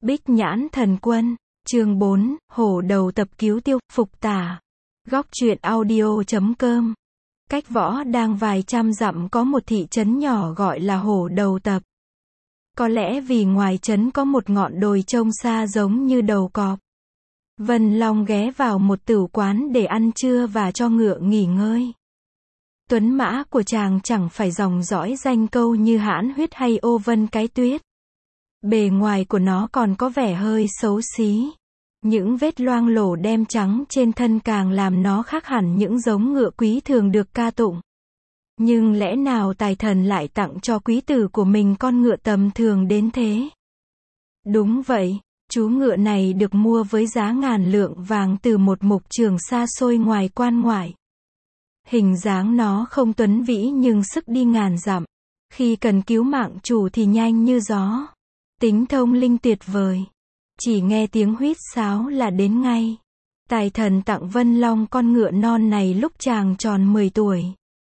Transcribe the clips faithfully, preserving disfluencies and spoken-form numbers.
Bích Nhãn Thần Quân, chương bốn, hổ đầu tập cứu tiêu, phục tả. Góc truyện audio chấm com. Cách Võ Đang vài trăm dặm có một thị trấn nhỏ gọi là Hổ Đầu Tập. Có lẽ vì ngoài trấn có một ngọn đồi trông xa giống như đầu cọp. Vân Long ghé vào một tửu quán để ăn trưa và cho ngựa nghỉ ngơi. Tuấn mã của chàng chẳng phải dòng dõi danh câu như Hãn Huyết hay Ô Vân Cái Tuyết. Bề ngoài của nó còn có vẻ hơi xấu xí. Những vết loang lổ đen trắng trên thân càng làm nó khác hẳn những giống ngựa quý thường được ca tụng. Nhưng lẽ nào tài thần lại tặng cho quý tử của mình con ngựa tầm thường đến thế? Đúng vậy, chú ngựa này được mua với giá ngàn lượng vàng từ một mục trường xa xôi ngoài quan ngoại. Hình dáng nó không tuấn vĩ nhưng sức đi ngàn dặm. Khi cần cứu mạng chủ thì nhanh như gió. Tính thông linh tuyệt vời. Chỉ nghe tiếng huýt sáo là đến ngay. Tài thần tặng Vân Long con ngựa non này lúc chàng tròn mười tuổi.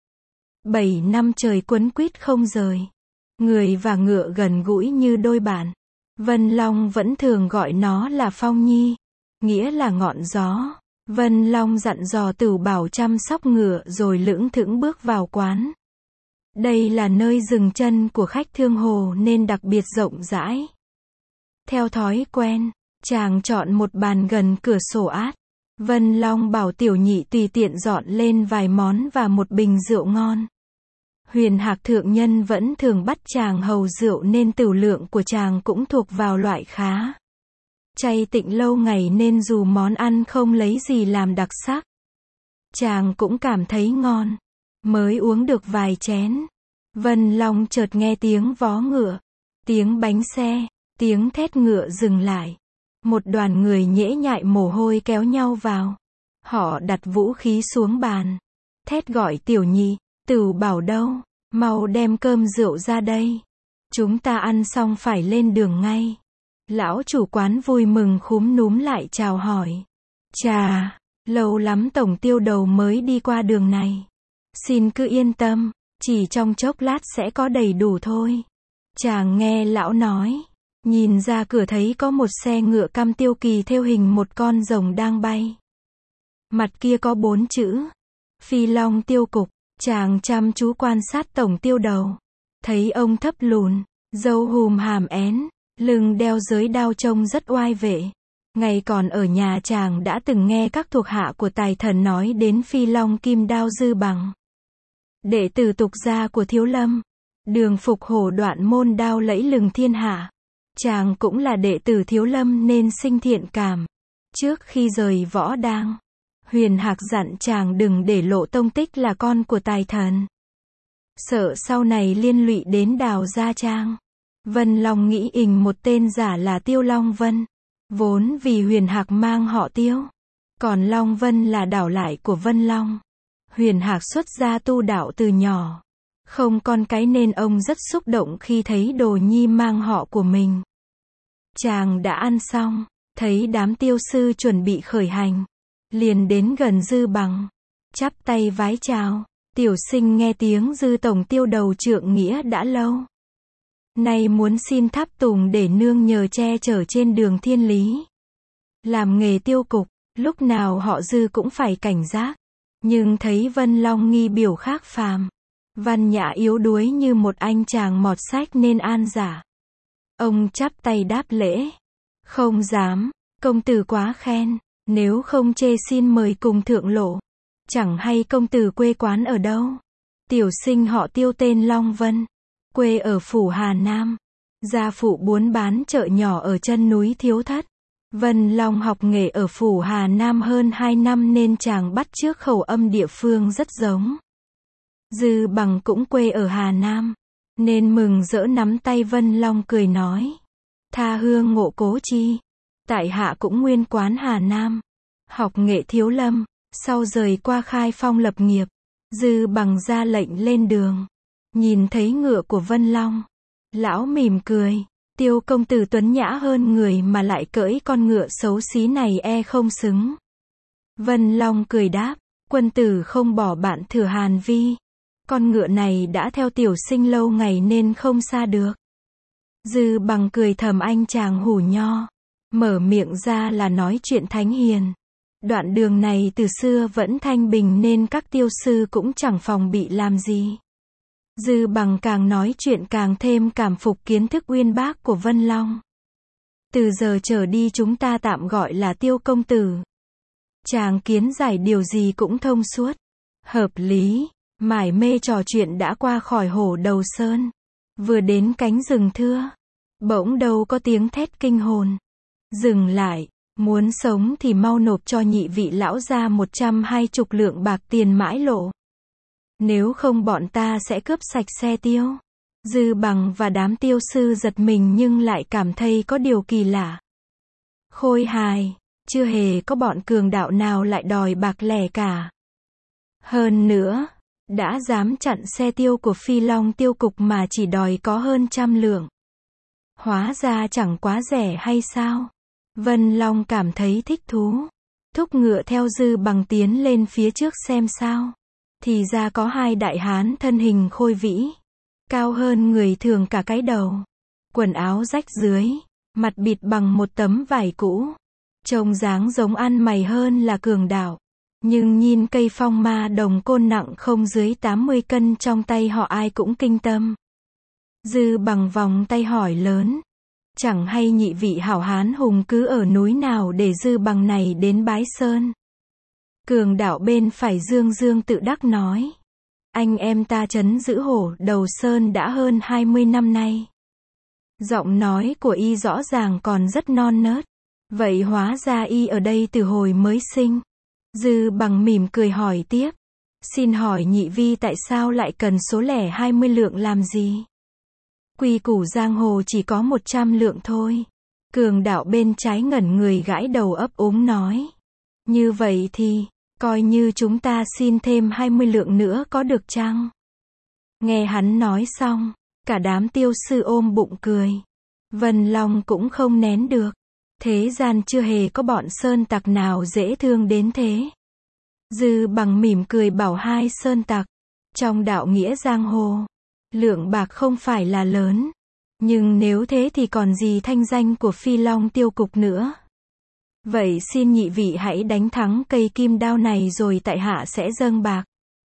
Bảy năm trời quấn quýt không rời. Người và ngựa gần gũi như đôi bạn. Vân Long vẫn thường gọi nó là Phong Nhi, nghĩa là ngọn gió. Vân Long dặn dò Tửu Bảo chăm sóc ngựa rồi lững thững bước vào quán. Đây là nơi dừng chân của khách thương hồ nên đặc biệt rộng rãi. Theo thói quen, chàng chọn một bàn gần cửa sổ át. Vân Long bảo Tiểu Nhị tùy tiện dọn lên vài món và một bình rượu ngon. Huyền Hạc thượng nhân vẫn thường bắt chàng hầu rượu nên tửu lượng của chàng cũng thuộc vào loại khá. Chay tịnh lâu ngày nên dù món ăn không lấy gì làm đặc sắc, chàng cũng cảm thấy ngon. Mới uống được vài chén, Vân Long chợt nghe tiếng vó ngựa, tiếng bánh xe, tiếng thét ngựa dừng lại. Một đoàn người nhễ nhại mồ hôi kéo nhau vào. Họ đặt vũ khí xuống bàn, thét gọi Tiểu Nhị, Tửu Bảo đâu, mau đem cơm rượu ra đây. Chúng ta ăn xong phải lên đường ngay. Lão chủ quán vui mừng khúm núm lại chào hỏi. Chà, lâu lắm tổng tiêu đầu mới đi qua đường này. Xin cứ yên tâm, chỉ trong chốc lát sẽ có đầy đủ thôi. Chàng nghe lão nói, nhìn ra cửa thấy có một xe ngựa căm tiêu kỳ theo hình một con rồng đang bay. Mặt kia có bốn chữ, Phi Long Tiêu Cục. Chàng chăm chú quan sát tổng tiêu đầu. Thấy ông thấp lùn, râu hùm hàm én, lưng đeo giới đao trông rất oai vệ. Ngày còn ở nhà chàng đã từng nghe các thuộc hạ của tài thần nói đến Phi Long Kim Đao Dư Bằng. Đệ tử tục gia của Thiếu Lâm. Đường phục hổ đoạn môn đao lẫy lừng thiên hạ. Chàng cũng là đệ tử Thiếu Lâm nên sinh thiện cảm. Trước khi rời Võ Đang, Huyền Hạc dặn chàng đừng để lộ tông tích là con của tài thần. Sợ sau này liên lụy đến Đào Gia Trang. Vân Long nghĩ ình một tên giả là Tiêu Long Vân. Vốn vì Huyền Hạc mang họ Tiêu. Còn Long Vân là đảo lại của Vân Long. Huyền Hạc xuất gia tu đạo từ nhỏ. Không con cái nên ông rất xúc động khi thấy đồ nhi mang họ của mình. Chàng đã ăn xong, thấy đám tiêu sư chuẩn bị khởi hành. Liền đến gần Dư Bằng, chắp tay vái chào. Tiểu sinh nghe tiếng Dư tổng tiêu đầu trượng nghĩa đã lâu. Nay muốn xin tháp tùng để nương nhờ che chở trên đường thiên lý. Làm nghề tiêu cục, lúc nào họ Dư cũng phải cảnh giác. Nhưng thấy Vân Long nghi biểu khác phàm. Văn nhã yếu đuối như một anh chàng mọt sách nên an giả. Ông chắp tay đáp lễ. Không dám, công tử quá khen. Nếu không chê xin mời cùng thượng lộ. Chẳng hay công tử quê quán ở đâu? Tiểu sinh họ Tiêu tên Long Vân. Quê ở phủ Hà Nam. Gia phụ buôn bán chợ nhỏ ở chân núi Thiếu Thất. Vân Long học nghề ở phủ Hà Nam hơn hai năm nên chàng bắt chước khẩu âm địa phương rất giống. Dư Bằng cũng quê ở Hà Nam. Nên mừng rỡ nắm tay Vân Long cười nói. Tha hương ngộ cố chi. Tại hạ cũng nguyên quán Hà Nam. Học nghệ Thiếu Lâm. Sau rời qua Khai Phong lập nghiệp. Dư Bằng ra lệnh lên đường. Nhìn thấy ngựa của Vân Long. Lão mỉm cười. Tiêu công tử tuấn nhã hơn người mà lại cưỡi con ngựa xấu xí này e không xứng. Vân Long cười đáp. Quân tử không bỏ bạn thừa Hàn Vi. Con ngựa này đã theo tiểu sinh lâu ngày nên không xa được. Dư Bằng cười thầm anh chàng hủ nho. Mở miệng ra là nói chuyện thánh hiền. Đoạn đường này từ xưa vẫn thanh bình nên các tiêu sư cũng chẳng phòng bị làm gì. Dư Bằng càng nói chuyện càng thêm cảm phục kiến thức uyên bác của Vân Long. Từ giờ trở đi chúng ta tạm gọi là Tiêu công tử. Chàng kiến giải điều gì cũng thông suốt, hợp lý. Mải mê trò chuyện đã qua khỏi Hổ Đầu Sơn. Vừa đến cánh rừng thưa, bỗng đâu có tiếng thét kinh hồn. Dừng lại, muốn sống thì mau nộp cho nhị vị lão gia một trăm hai chục lượng bạc tiền mãi lộ. Nếu không bọn ta sẽ cướp sạch xe tiêu. Dư Bằng và đám tiêu sư giật mình nhưng lại cảm thấy có điều kỳ lạ. Khôi hài, chưa hề có bọn cường đạo nào lại đòi bạc lẻ cả. Hơn nữa, đã dám chặn xe tiêu của Phi Long tiêu cục mà chỉ đòi có hơn trăm lượng. Hóa ra chẳng quá rẻ hay sao? Vân Long cảm thấy thích thú. Thúc ngựa theo Dư Bằng tiến lên phía trước xem sao. Thì ra có hai đại hán thân hình khôi vĩ. Cao hơn người thường cả cái đầu. Quần áo rách dưới. Mặt bịt bằng một tấm vải cũ. Trông dáng giống ăn mày hơn là cường đạo. Nhưng nhìn cây phong ma đồng côn nặng không dưới tám mươi cân trong tay họ ai cũng kinh tâm. Dư Bằng vòng tay hỏi lớn. Chẳng hay nhị vị hảo hán hùng cứ ở núi nào để Dư Bằng này đến Bái Sơn. Cường đạo bên phải Dương Dương tự đắc nói. Anh em ta trấn giữ Hổ Đầu Sơn đã hơn hai mươi năm nay. Giọng nói của y rõ ràng còn rất non nớt. Vậy hóa ra y ở đây từ hồi mới sinh. Dư Bằng mỉm cười hỏi tiếp. Xin hỏi nhị vi tại sao lại cần số lẻ hai mươi lượng làm gì? Quy củ giang hồ chỉ có một trăm lượng thôi. Cường đạo bên trái ngẩn người gãi đầu ấp úng nói. Như vậy thì, coi như chúng ta xin thêm hai mươi lượng nữa có được chăng? Nghe hắn nói xong, cả đám tiêu sư ôm bụng cười. Vân Long cũng không nén được. Thế gian chưa hề có bọn sơn tặc nào dễ thương đến thế. Dư Bằng mỉm cười bảo hai sơn tặc. Trong đạo nghĩa giang hồ, lượng bạc không phải là lớn. Nhưng nếu thế thì còn gì thanh danh của Phi Long tiêu cục nữa. Vậy xin nhị vị hãy đánh thắng cây kim đao này rồi tại hạ sẽ dâng bạc.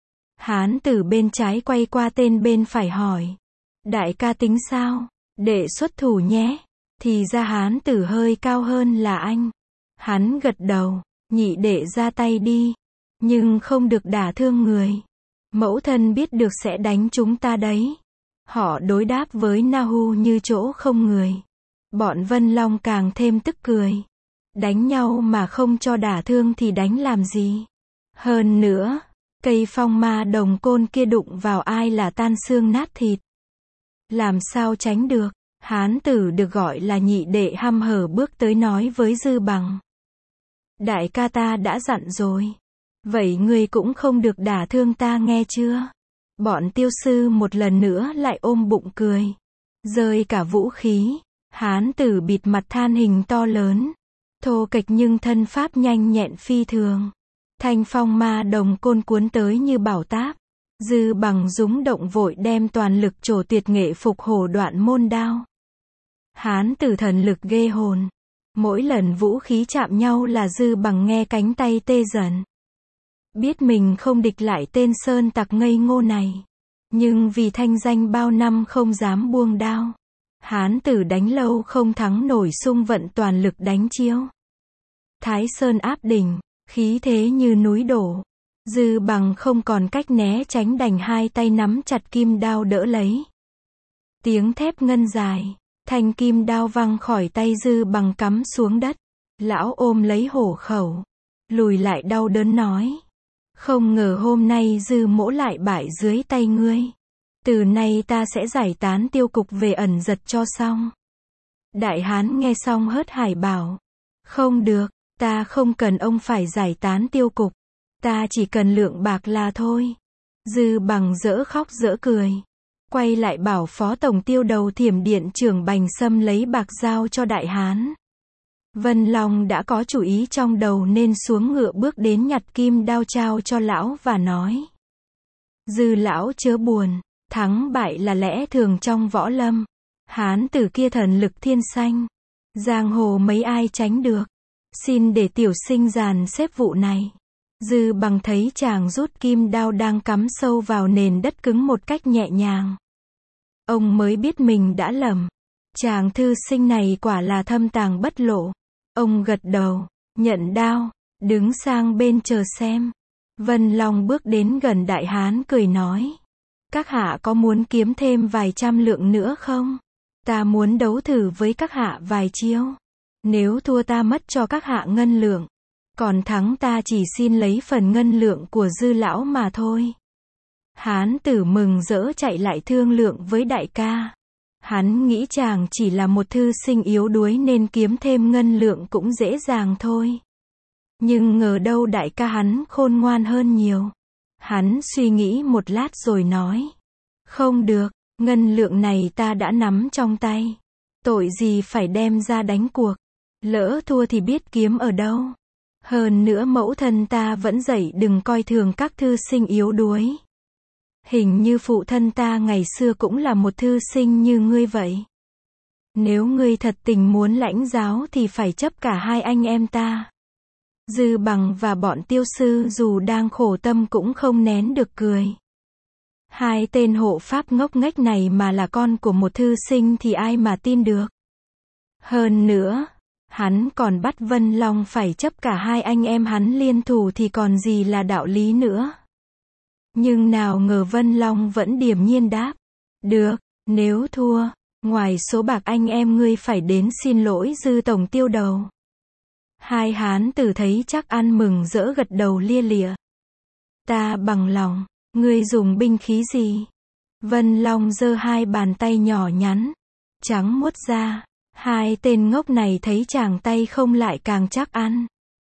Hán tử bên trái quay qua tên bên phải hỏi. Đại ca tính sao? Đệ xuất thủ nhé. Thì ra hán tử hơi cao hơn là anh. Hắn gật đầu. Nhị đệ ra tay đi. Nhưng không được đả thương người. Mẫu thân biết được sẽ đánh chúng ta đấy. Họ đối đáp với Nahu như chỗ không người. Bọn Vân Long càng thêm tức cười. Đánh nhau mà không cho đả thương thì đánh làm gì? Hơn nữa, cây phong ma đồng côn kia đụng vào ai là tan xương nát thịt. Làm sao tránh được? Hán tử được gọi là nhị đệ hăm hở bước tới nói với Dư Bằng. Đại ca ta đã dặn rồi. Vậy ngươi cũng không được đả thương ta nghe chưa? Bọn tiêu sư một lần nữa lại ôm bụng cười. Rơi cả vũ khí. Hán tử bịt mặt than hình to lớn. Thô kệch nhưng thân pháp nhanh nhẹn phi thường. Thanh phong ma đồng côn cuốn tới như bảo táp. Dư Bằng rúng động vội đem toàn lực trổ tuyệt nghệ phục hổ đoạn môn đao. Hán tử thần lực ghê hồn. Mỗi lần vũ khí chạm nhau là Dư Bằng nghe cánh tay tê dần. Biết mình không địch lại tên sơn tặc ngây ngô này. Nhưng vì thanh danh bao năm không dám buông đao. Hán tử đánh lâu không thắng nổi xung vận toàn lực đánh chiêu. Thái Sơn áp đỉnh, khí thế như núi đổ. Dư Bằng không còn cách né tránh đành hai tay nắm chặt kim đao đỡ lấy. Tiếng thép ngân dài, thanh kim đao văng khỏi tay Dư Bằng cắm xuống đất. Lão ôm lấy hổ khẩu, lùi lại đau đớn nói. Không ngờ hôm nay Dư mỗ lại bại dưới tay ngươi. Từ nay ta sẽ giải tán tiêu cục về ẩn giật cho xong. Đại hán nghe xong hớt hải bảo. Không được, ta không cần ông phải giải tán tiêu cục. Ta chỉ cần lượng bạc là thôi. Dư Bằng dỡ khóc dỡ cười. Quay lại bảo phó tổng tiêu đầu Thiểm Điện trưởng Bành Sâm lấy bạc giao cho đại hán. Vân Long đã có chủ ý trong đầu nên xuống ngựa bước đến nhặt kim đao trao cho lão và nói. Dư lão chớ buồn, thắng bại là lẽ thường trong võ lâm. Hán tử kia thần lực thiên sanh. Giang hồ mấy ai tránh được. Xin để tiểu sinh dàn xếp vụ này. Dư Bằng thấy chàng rút kim đao đang cắm sâu vào nền đất cứng một cách nhẹ nhàng. Ông mới biết mình đã lầm. Chàng thư sinh này quả là thâm tàng bất lộ. Ông gật đầu, nhận đao, đứng sang bên chờ xem. Vân Long bước đến gần đại hán cười nói. Các hạ có muốn kiếm thêm vài trăm lượng nữa không? Ta muốn đấu thử với các hạ vài chiêu. Nếu thua ta mất cho các hạ ngân lượng. Còn thắng ta chỉ xin lấy phần ngân lượng của Dư lão mà thôi. Hán tử mừng rỡ chạy lại thương lượng với đại ca. Hắn nghĩ chàng chỉ là một thư sinh yếu đuối nên kiếm thêm ngân lượng cũng dễ dàng thôi. Nhưng ngờ đâu đại ca hắn khôn ngoan hơn nhiều. Hắn suy nghĩ một lát rồi nói. Không được, ngân lượng này ta đã nắm trong tay. Tội gì phải đem ra đánh cuộc. Lỡ thua thì biết kiếm ở đâu. Hơn nữa mẫu thân ta vẫn dạy đừng coi thường các thư sinh yếu đuối. Hình như phụ thân ta ngày xưa cũng là một thư sinh như ngươi vậy. Nếu ngươi thật tình muốn lãnh giáo thì phải chấp cả hai anh em ta. Dư Bằng và bọn tiêu sư dù đang khổ tâm cũng không nén được cười. Hai tên hộ pháp ngốc nghếch này mà là con của một thư sinh thì ai mà tin được. Hơn nữa, hắn còn bắt Vân Long phải chấp cả hai anh em hắn liên thủ thì còn gì là đạo lý nữa. Nhưng nào ngờ Vân Long vẫn điềm nhiên đáp. Được, nếu thua, ngoài số bạc anh em ngươi phải đến xin lỗi Dư tổng tiêu đầu. Hai hán tử thấy chắc ăn mừng rỡ gật đầu lia lịa. Ta bằng lòng, ngươi dùng binh khí gì? Vân Long giơ hai bàn tay nhỏ nhắn, trắng muốt ra. Hai tên ngốc này thấy chàng tay không lại càng chắc ăn.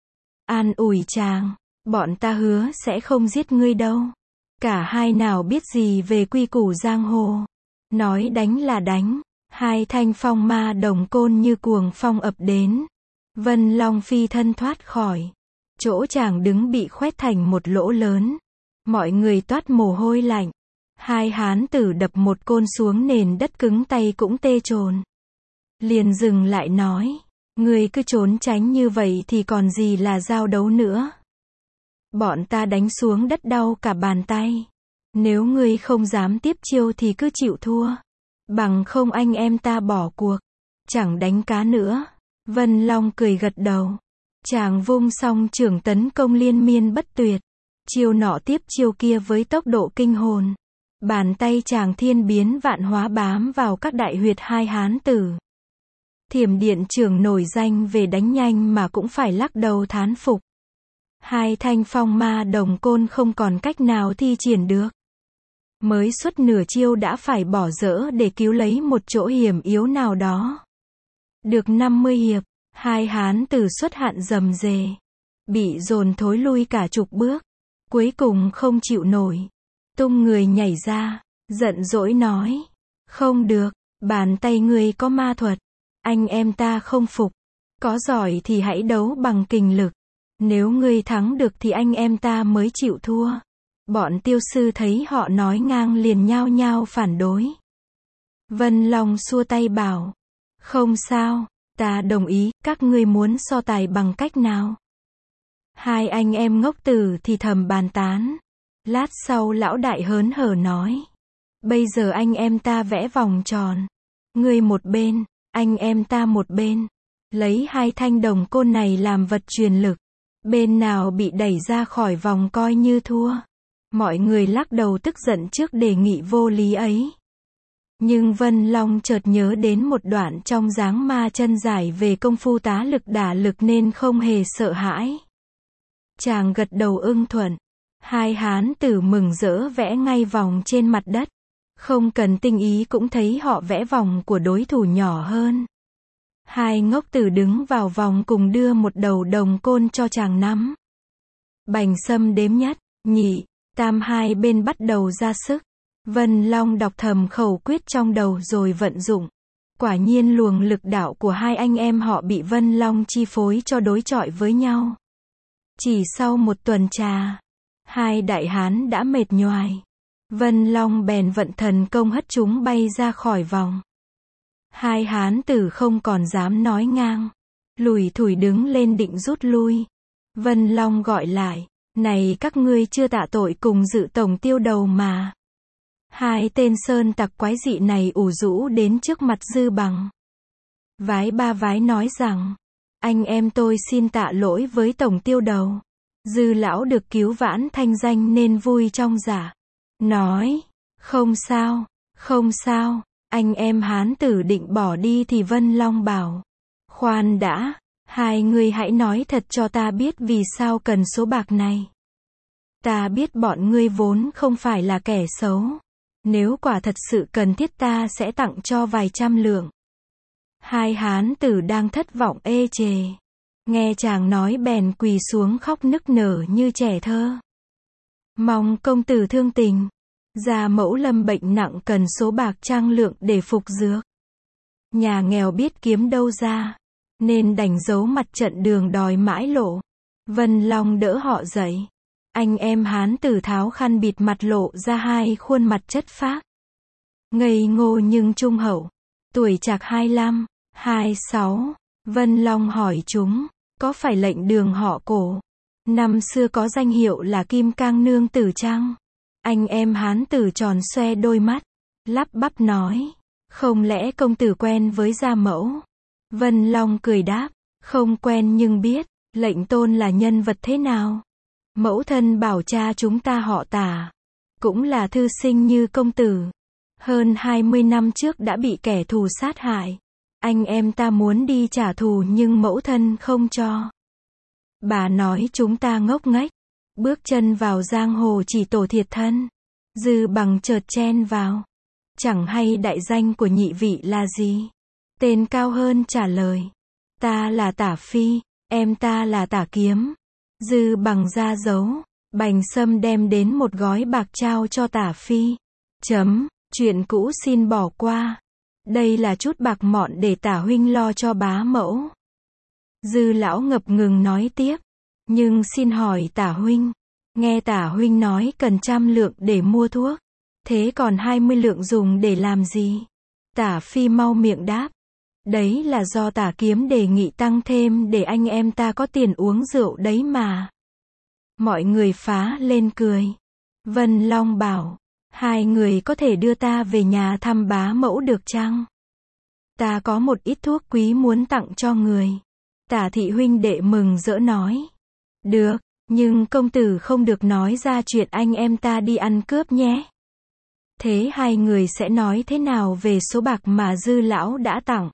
An ủi chàng, bọn ta hứa sẽ không giết ngươi đâu. Cả hai nào biết gì về quy củ giang hồ. Nói đánh là đánh. Hai thanh phong ma đồng côn như cuồng phong ập đến. Vân Long phi thân thoát khỏi. Chỗ chàng đứng bị khoét thành một lỗ lớn. Mọi người toát mồ hôi lạnh. Hai hán tử đập một côn xuống nền đất cứng tay cũng tê chồn. Liền dừng lại nói. Ngươi cứ trốn tránh như vậy thì còn gì là giao đấu nữa. Bọn ta đánh xuống đất đau cả bàn tay. Nếu ngươi không dám tiếp chiêu thì cứ chịu thua. Bằng không anh em ta bỏ cuộc. Chẳng đánh cá nữa. Vân Long cười gật đầu. Chàng vung song trưởng tấn công liên miên bất tuyệt. Chiêu nọ tiếp chiêu kia với tốc độ kinh hồn. Bàn tay chàng thiên biến vạn hóa bám vào các đại huyệt hai hán tử. Thiểm điện trưởng nổi danh về đánh nhanh mà cũng phải lắc đầu thán phục. Hai thanh phong ma đồng côn không còn cách nào thi triển được. Mới xuất nửa chiêu đã phải bỏ dỡ để cứu lấy một chỗ hiểm yếu nào đó. Được năm mươi hiệp, hai hán tử xuất hạn rầm rề. Bị dồn thối lui cả chục bước. Cuối cùng không chịu nổi. Tung người nhảy ra, giận dỗi nói. Không được, bàn tay ngươi có ma thuật. Anh em ta không phục. Có giỏi thì hãy đấu bằng kình lực. Nếu ngươi thắng được thì anh em ta mới chịu thua. Bọn tiêu sư thấy họ nói ngang liền nhao nhao phản đối. Vân Long xua tay bảo. Không sao, ta đồng ý, các ngươi muốn so tài bằng cách nào? Hai anh em ngốc tử thì thầm bàn tán. Lát sau lão đại hớn hở nói. Bây giờ anh em ta vẽ vòng tròn. Ngươi một bên, anh em ta một bên. Lấy hai thanh đồng côn này làm vật truyền lực. Bên nào bị đẩy ra khỏi vòng coi như thua. Mọi người lắc đầu tức giận trước đề nghị vô lý ấy. Nhưng Vân Long chợt nhớ đến một đoạn trong Giáng Ma Chân giải về công phu tá lực đả lực nên không hề sợ hãi. Chàng gật đầu ưng thuận. Hai hán tử mừng rỡ vẽ ngay vòng trên mặt đất. Không cần tinh ý cũng thấy họ vẽ vòng của đối thủ nhỏ hơn. Hai ngốc tử đứng vào vòng cùng đưa một đầu đồng côn cho chàng nắm. Bành Sâm đếm nhất, nhị, tam hai bên bắt đầu ra sức. Vân Long đọc thầm khẩu quyết trong đầu rồi vận dụng. Quả nhiên luồng lực đạo của hai anh em họ bị Vân Long chi phối cho đối chọi với nhau. Chỉ sau một tuần trà, hai đại hán đã mệt nhoài. Vân Long bèn vận thần công hất chúng bay ra khỏi vòng. Hai hán tử không còn dám nói ngang. Lủi thủi đứng lên định rút lui. Vân Long gọi lại. Này các ngươi chưa tạ tội cùng dự tổng tiêu đầu mà. Hai tên sơn tặc quái dị này ủ rũ đến trước mặt Dư Bằng. Vái ba vái nói rằng, anh em tôi xin tạ lỗi với tổng tiêu đầu. Dư lão được cứu vãn thanh danh nên vui trong dạ. Nói, không sao, không sao, anh em hán tử định bỏ đi thì Vân Long bảo. Khoan đã, hai người hãy nói thật cho ta biết vì sao cần số bạc này. Ta biết bọn ngươi vốn không phải là kẻ xấu. Nếu quả thật sự cần thiết ta sẽ tặng cho vài trăm lượng. Hai hán tử đang thất vọng ê chề. Nghe chàng nói bèn quỳ xuống khóc nức nở như trẻ thơ. Mong công tử thương tình. Gia mẫu lâm bệnh nặng cần số bạc trăm lượng để phục dược. Nhà nghèo biết kiếm đâu ra. Nên đành giấu mặt trận đường đòi mãi lộ. Vân Long đỡ họ dậy. Anh em hán tử tháo khăn bịt mặt lộ ra hai khuôn mặt chất phác. Ngây ngô nhưng trung hậu. Tuổi chạc hai lăm, hai sáu. Vân Long hỏi chúng, có phải lệnh đường họ Cổ? Năm xưa có danh hiệu là Kim Cang Nương Tử chăng? Anh em hán tử tròn xoe đôi mắt. Lắp bắp nói, không lẽ công tử quen với gia mẫu? Vân Long cười đáp, không quen nhưng biết, lệnh tôn là nhân vật thế nào? Mẫu thân bảo cha chúng ta họ Tả, cũng là thư sinh như công tử. Hơn hai mươi năm trước đã bị kẻ thù sát hại. Anh em ta muốn đi trả thù nhưng mẫu thân không cho. Bà nói chúng ta ngốc nghếch, bước chân vào giang hồ chỉ tổ thiệt thân. Dư Bằng chợt chen vào. Chẳng hay đại danh của nhị vị là gì? Tên cao hơn trả lời. Ta là Tả Phi, em ta là Tả Kiếm. Dư Bằng ra dấu. Bành Sâm đem đến một gói bạc trao cho Tả Phi. Chấm, chuyện cũ xin bỏ qua. Đây là chút bạc mọn để Tả huynh lo cho bá mẫu. Dư lão ngập ngừng nói tiếp. Nhưng xin hỏi Tả huynh. Nghe Tả huynh nói cần trăm lượng để mua thuốc. Thế còn hai mươi lượng dùng để làm gì? Tả Phi mau miệng đáp. Đấy là do Tả Kiếm đề nghị tăng thêm để anh em ta có tiền uống rượu đấy mà. Mọi người phá lên cười. Vân Long bảo. Hai người có thể đưa ta về nhà thăm bá mẫu được chăng? Ta có một ít thuốc quý muốn tặng cho người. Tả thị huynh đệ mừng rỡ nói. Được, nhưng công tử không được nói ra chuyện anh em ta đi ăn cướp nhé. Thế hai người sẽ nói thế nào về số bạc mà Dư lão đã tặng?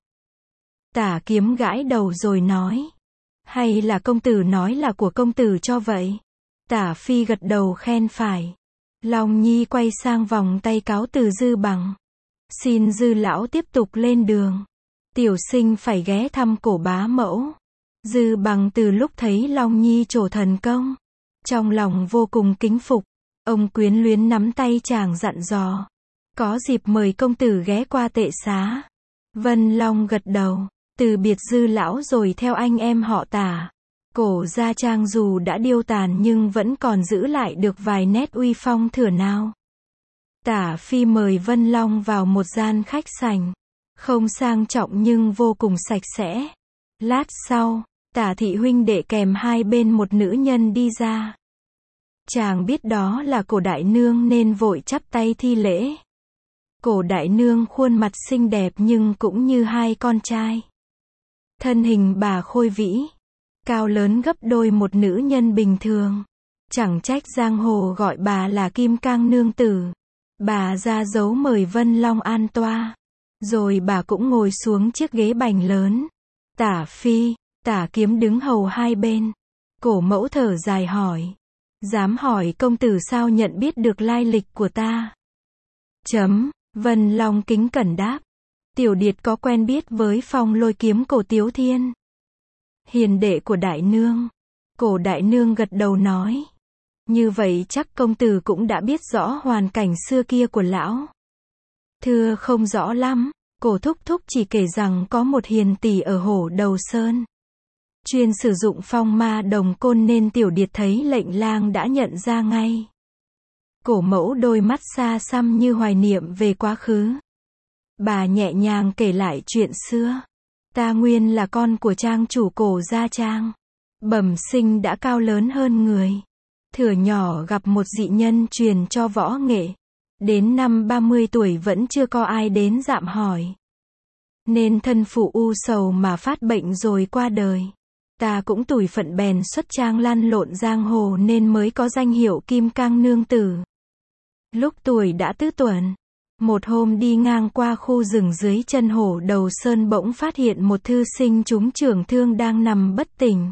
Tả Kiếm gãi đầu rồi nói. Hay là công tử nói là của công tử cho vậy? Tả Phi gật đầu khen phải. Long Nhi quay sang vòng tay cáo từ Dư Bằng. Xin Dư lão tiếp tục lên đường. Tiểu sinh phải ghé thăm cổ bá mẫu. Dư Bằng từ lúc thấy Long Nhi trổ thần công, trong lòng vô cùng kính phục. Ông quyến luyến nắm tay chàng dặn dò. Có dịp mời công tử ghé qua Tệ Xá. Vân Long gật đầu. Từ biệt Dư lão rồi theo anh em họ Tả. Cổ gia trang dù đã điêu tàn nhưng vẫn còn giữ lại được vài nét uy phong thửa nào. Tả Phi mời Vân Long vào một gian khách sành. Không sang trọng nhưng vô cùng sạch sẽ. Lát sau, Tả thị huynh đệ kèm hai bên một nữ nhân đi ra. Chàng biết đó là Cổ đại nương nên vội chắp tay thi lễ. Cổ đại nương khuôn mặt xinh đẹp nhưng cũng như hai con trai. Thân hình bà khôi vĩ, cao lớn gấp đôi một nữ nhân bình thường. Chẳng trách giang hồ gọi bà là Kim Cang Nương Tử. Bà ra dấu mời Vân Long an toa. Rồi bà cũng ngồi xuống chiếc ghế bành lớn. Tả Phi, Tả Kiếm đứng hầu hai bên. Cổ mẫu thở dài hỏi. Dám hỏi công tử sao nhận biết được lai lịch của ta? Chấm, Vân Long kính cẩn đáp. Tiểu điệt có quen biết với Phong Lôi Kiếm Cổ Tiếu Thiên, hiền đệ của đại nương. Cổ đại nương gật đầu nói. Như vậy chắc công tử cũng đã biết rõ hoàn cảnh xưa kia của lão. Thưa không rõ lắm, cổ thúc thúc chỉ kể rằng có một hiền tỷ ở Hổ Đầu Sơn. Chuyên sử dụng phong ma đồng côn nên tiểu điệt thấy lệnh lang đã nhận ra ngay. Cổ mẫu đôi mắt xa xăm như hoài niệm về quá khứ. Bà nhẹ nhàng kể lại chuyện xưa. Ta nguyên là con của trang chủ Cổ Gia Trang. Bẩm sinh đã cao lớn hơn người. Thuở nhỏ gặp một dị nhân truyền cho võ nghệ. Đến năm ba mươi tuổi vẫn chưa có ai đến dạm hỏi. Nên thân phụ u sầu mà phát bệnh rồi qua đời. Ta cũng tủi phận bèn xuất trang lăn lộn giang hồ nên mới có danh hiệu Kim Cang Nương Tử. Lúc tuổi đã tứ tuần, một hôm đi ngang qua khu rừng dưới chân Hổ Đầu Sơn bỗng phát hiện một thư sinh trúng trưởng thương đang nằm bất tỉnh.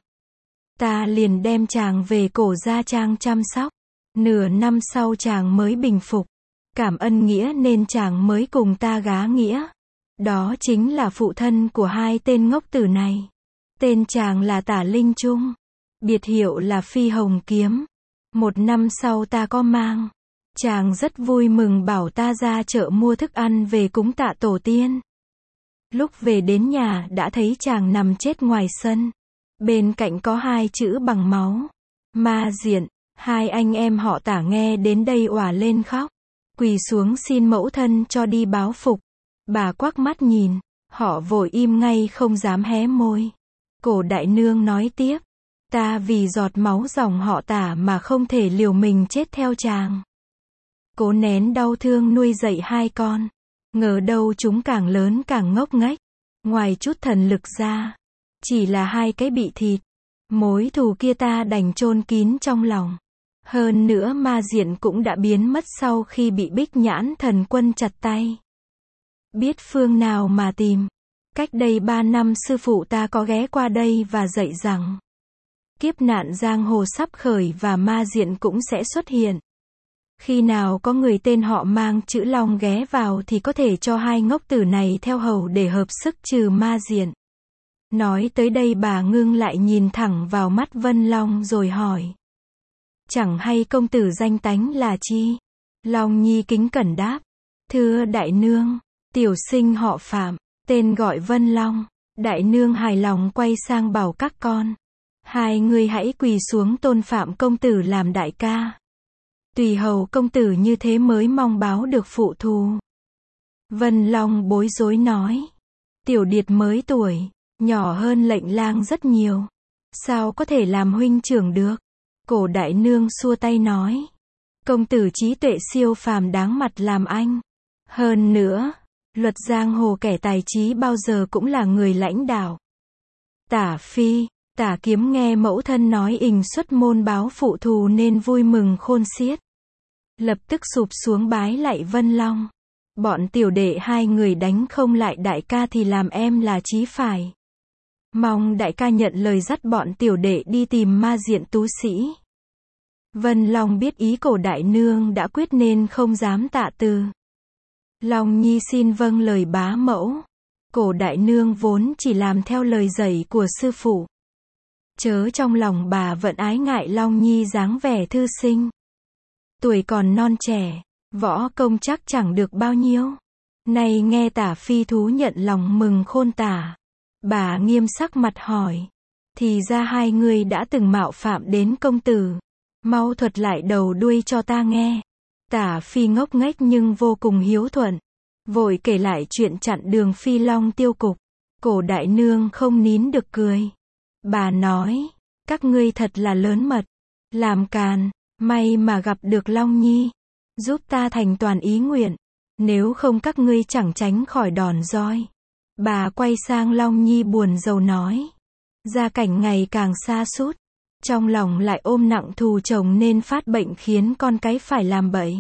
Ta liền đem chàng về Cổ Gia Trang chăm sóc. Nửa năm sau chàng mới bình phục. Cảm ơn nghĩa nên chàng mới cùng ta gá nghĩa. Đó chính là phụ thân của hai tên ngốc tử này. Tên chàng là Tả Linh Trung. Biệt hiệu là Phi Hồng Kiếm. Một năm sau ta có mang. Chàng rất vui mừng bảo ta ra chợ mua thức ăn về cúng tạ tổ tiên. Lúc về đến nhà đã thấy chàng nằm chết ngoài sân. Bên cạnh có hai chữ bằng máu. Ma Diện. Hai anh em họ Tả nghe đến đây òa lên khóc. Quỳ xuống xin mẫu thân cho đi báo phục. Bà quắc mắt nhìn. Họ vội im ngay không dám hé môi. Cổ đại nương nói tiếp. Ta vì giọt máu dòng họ Tả mà không thể liều mình chết theo chàng. Cố nén đau thương nuôi dạy hai con. Ngờ đâu chúng càng lớn càng ngốc nghếch. Ngoài chút thần lực ra. Chỉ là hai cái bị thịt. Mối thù kia ta đành chôn kín trong lòng. Hơn nữa Ma Diện cũng đã biến mất sau khi bị Bích Nhãn Thần Quân chặt tay. Biết phương nào mà tìm. Cách đây ba năm sư phụ ta có ghé qua đây và dạy rằng kiếp nạn giang hồ sắp khởi và Ma Diện cũng sẽ xuất hiện. Khi nào có người tên họ mang chữ Long ghé vào thì có thể cho hai ngốc tử này theo hầu để hợp sức trừ Ma Diện. Nói tới đây bà ngưng lại nhìn thẳng vào mắt Vân Long rồi hỏi. Chẳng hay công tử danh tánh là chi? Long Nhi kính cẩn đáp. Thưa đại nương, tiểu sinh họ Phạm, tên gọi Vân Long. Đại nương hài lòng quay sang bảo các con. Hai người hãy quỳ xuống tôn Phạm công tử làm đại ca. Tùy hầu công tử như thế mới mong báo được phụ thù. Vân Long bối rối nói. Tiểu điệt mới tuổi, nhỏ hơn lệnh lang rất nhiều. Sao có thể làm huynh trưởng được? Cổ đại nương xua tay nói. Công tử trí tuệ siêu phàm đáng mặt làm anh. Hơn nữa, luật giang hồ kẻ tài trí bao giờ cũng là người lãnh đạo. Tả Phi, Tả Kiếm nghe mẫu thân nói ình xuất môn báo phụ thù nên vui mừng khôn xiết. Lập tức sụp xuống bái lạy Vân Long. Bọn tiểu đệ hai người đánh không lại đại ca thì làm em là chí phải. Mong đại ca nhận lời dắt bọn tiểu đệ đi tìm Ma Diện tú sĩ. Vân Long biết ý cổ đại nương đã quyết nên không dám tạ từ. Long Nhi xin vâng lời bá mẫu. Cổ đại nương vốn chỉ làm theo lời dạy của sư phụ. Chớ trong lòng bà vẫn ái ngại Long Nhi dáng vẻ thư sinh. Tuổi còn non trẻ, võ công chắc chẳng được bao nhiêu. Nay nghe Tả Phi thú nhận lòng mừng khôn tả. Bà nghiêm sắc mặt hỏi. Thì ra hai người đã từng mạo phạm đến công tử. Mau thuật lại đầu đuôi cho ta nghe. Tả Phi ngốc nghếch nhưng vô cùng hiếu thuận. Vội kể lại chuyện chặn đường Phi Long tiêu cục. Cổ đại nương không nín được cười. Bà nói. Các ngươi thật là lớn mật. Làm càn. May mà gặp được Long Nhi. Giúp ta thành toàn ý nguyện. Nếu không các ngươi chẳng tránh khỏi đòn roi. Bà quay sang Long Nhi buồn rầu nói. Gia cảnh ngày càng xa sút. Trong lòng lại ôm nặng thù chồng nên phát bệnh khiến con cái phải làm bậy.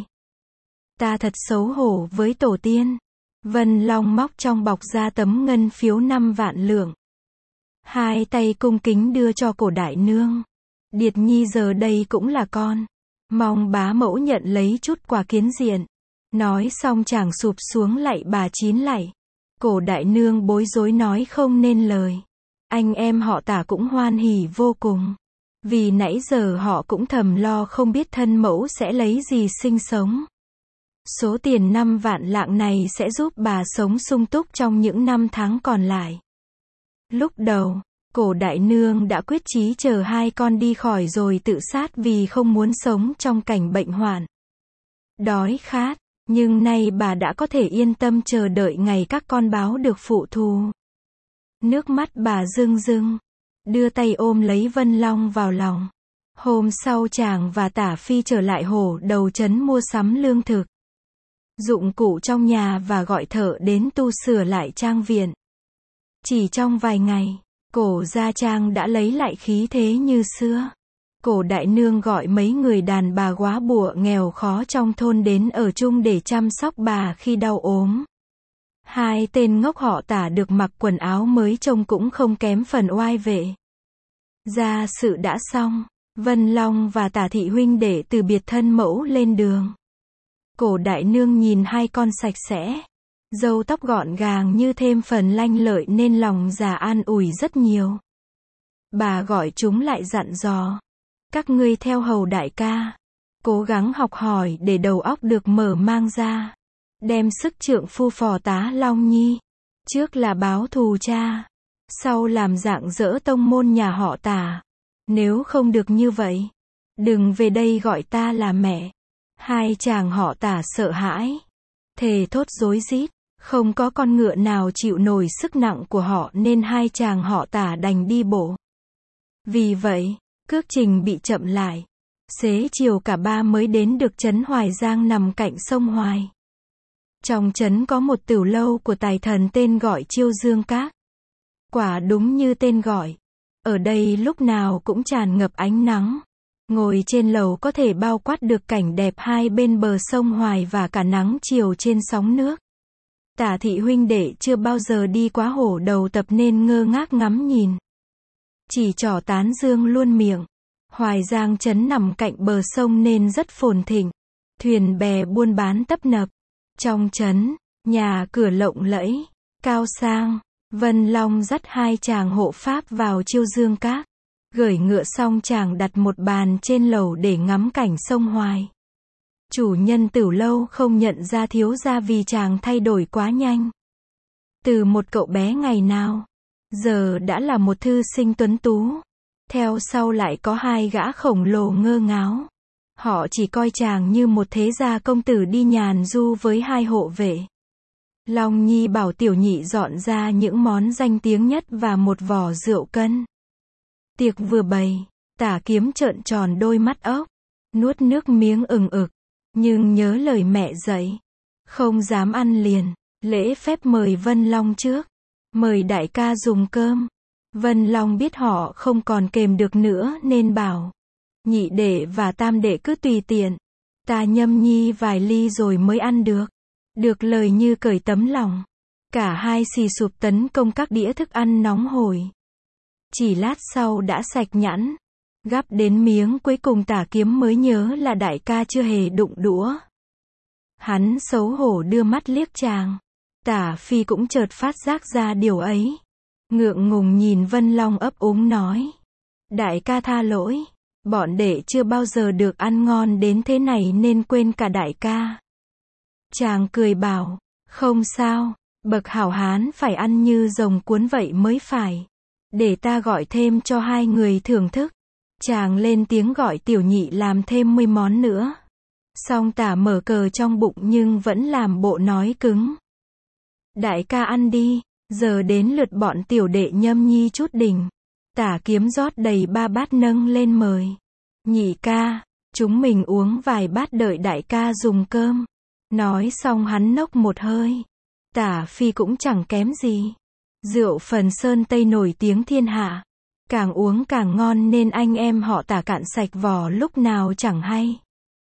Ta thật xấu hổ với tổ tiên. Vân Long móc trong bọc ra tấm ngân phiếu năm vạn lượng. Hai tay cung kính đưa cho cổ đại nương. Điệt Nhi giờ đây cũng là con. Mong bá mẫu nhận lấy chút quà kiến diện. Nói xong chàng sụp xuống lạy bà chín lạy. Cổ đại nương bối rối nói không nên lời. Anh em họ Tả cũng hoan hỉ vô cùng. Vì nãy giờ họ cũng thầm lo không biết thân mẫu sẽ lấy gì sinh sống. Số tiền năm vạn lạng này sẽ giúp bà sống sung túc trong những năm tháng còn lại. Lúc đầu, cổ đại nương đã quyết chí chờ hai con đi khỏi rồi tự sát vì không muốn sống trong cảnh bệnh hoạn. Đói khát, Nhưng nay bà đã có thể yên tâm chờ đợi ngày các con báo được phụ thù. Nước mắt bà rưng rưng, đưa tay ôm lấy Vân Long vào lòng. Hôm sau chàng và Tả Phi trở lại Hổ Đầu trấn mua sắm lương thực, dụng cụ trong nhà và gọi thợ đến tu sửa lại trang viện. Chỉ trong vài ngày, Cổ Gia Trang đã lấy lại khí thế như xưa. Cổ đại nương gọi mấy người đàn bà góa bụa nghèo khó trong thôn đến ở chung để chăm sóc bà khi đau ốm. Hai tên ngốc họ Tả được mặc quần áo mới trông cũng không kém phần oai vệ. Gia sự đã xong, Vân Long và Tả thị huynh đệ từ biệt thân mẫu lên đường. Cổ đại nương nhìn hai con sạch sẽ, râu tóc gọn gàng như thêm phần lanh lợi nên lòng già an ủi rất nhiều. Bà gọi chúng lại dặn dò, các ngươi theo hầu đại ca, cố gắng học hỏi để đầu óc được mở mang ra, đem sức trượng phu phò tá Long Nhi, trước là báo thù cha, sau làm rạng rỡ tông môn nhà họ Tả. Nếu không được như vậy, đừng về đây gọi ta là mẹ. Hai chàng họ Tả sợ hãi, thề thốt rối rít, không có con ngựa nào chịu nổi sức nặng của họ nên hai chàng họ Tả đành đi bộ. Vì vậy, cước trình bị chậm lại. Xế chiều cả ba mới đến được trấn Hoài Giang nằm cạnh sông Hoài. Trong trấn có một tửu lâu của tài thần tên gọi Chiêu Dương Các. Quả đúng như tên gọi, ở đây lúc nào cũng tràn ngập ánh nắng. Ngồi trên lầu có thể bao quát được cảnh đẹp hai bên bờ sông Hoài và cả nắng chiều trên sóng nước. Tả thị huynh đệ chưa bao giờ đi quá Hổ Đầu Tập nên ngơ ngác ngắm nhìn. Chỉ trỏ tán dương luôn miệng. Hoài Giang trấn nằm cạnh bờ sông nên rất phồn thịnh. Thuyền bè buôn bán tấp nập. Trong trấn, nhà cửa lộng lẫy, cao sang. Vân Long dắt hai chàng hộ pháp vào Chiêu Dương Các. Gởi ngựa xong chàng đặt một bàn trên lầu để ngắm cảnh sông Hoài. Chủ nhân tửu lâu không nhận ra thiếu gia vì chàng thay đổi quá nhanh. Từ một cậu bé ngày nào, giờ đã là một thư sinh tuấn tú. Theo sau lại có hai gã khổng lồ ngơ ngáo. Họ chỉ coi chàng như một thế gia công tử đi nhàn du với hai hộ vệ. Long Nhi bảo tiểu nhị dọn ra những món danh tiếng nhất và một vò rượu cân. Tiệc vừa bày, Tả Kiếm trợn tròn đôi mắt ốc, nuốt nước miếng ừng ực, nhưng nhớ lời mẹ dạy, không dám ăn liền, lễ phép mời Vân Long trước, mời đại ca dùng cơm. Vân Long biết họ không còn kềm được nữa nên bảo, nhị đệ và tam đệ cứ tùy tiện, ta nhâm nhi vài ly rồi mới ăn được. Được lời như cởi tấm lòng, cả hai xì sụp tấn công các đĩa thức ăn nóng hổi. Chỉ lát sau đã sạch nhẵn, gắp đến miếng cuối cùng Tả Kiếm mới nhớ là đại ca chưa hề đụng đũa. Hắn xấu hổ đưa mắt liếc chàng. Tả Phi cũng chợt phát giác ra điều ấy. Ngượng ngùng nhìn Vân Long ấp úng nói, đại ca tha lỗi, bọn đệ chưa bao giờ được ăn ngon đến thế này nên quên cả đại ca. Chàng cười bảo, không sao, bậc hảo hán phải ăn như rồng cuốn vậy mới phải. Để ta gọi thêm cho hai người thưởng thức. Chàng lên tiếng gọi tiểu nhị làm thêm mười món nữa. Song Tả mở cờ trong bụng nhưng vẫn làm bộ nói cứng. Đại ca ăn đi, giờ đến lượt bọn tiểu đệ nhâm nhi chút đỉnh. Tả Kiếm rót đầy ba bát nâng lên mời. Nhị ca, chúng mình uống vài bát đợi đại ca dùng cơm. Nói xong hắn nốc một hơi. Tả Phi cũng chẳng kém gì. Rượu Phần Sơn Tây nổi tiếng thiên hạ. Càng uống càng ngon nên anh em họ Tả cạn sạch vò lúc nào chẳng hay.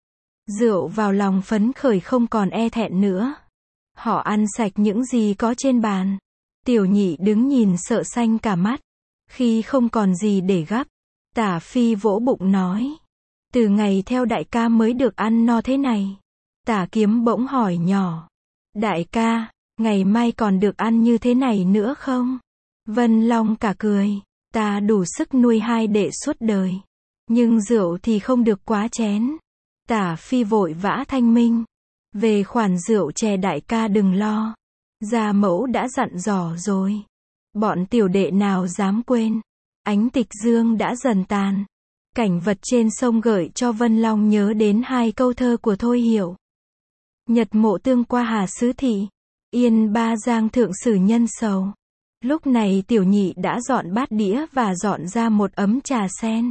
Rượu vào lòng phấn khởi không còn e thẹn nữa. Họ ăn sạch những gì có trên bàn. Tiểu nhị đứng nhìn sợ xanh cả mắt. Khi không còn gì để gắp, Tả Phi vỗ bụng nói. Từ ngày theo đại ca mới được ăn no thế này. Tả Kiếm bỗng hỏi nhỏ. Đại ca, ngày mai còn được ăn như thế này nữa không? Vân Long cả cười. Ta đủ sức nuôi hai đệ suốt đời. Nhưng rượu thì không được quá chén. Tả Phi vội vã thanh minh. Về khoản rượu chè đại ca đừng lo. Gia mẫu đã dặn dò rồi. Bọn tiểu đệ nào dám quên. Ánh tịch dương đã dần tàn. Cảnh vật trên sông gợi cho Vân Long nhớ đến hai câu thơ của Thôi Hiểu. Nhật mộ tương qua Hà Sứ Thị. Yên Ba Giang thượng sử nhân sầu. Lúc này tiểu nhị đã dọn bát đĩa và dọn ra một ấm trà sen.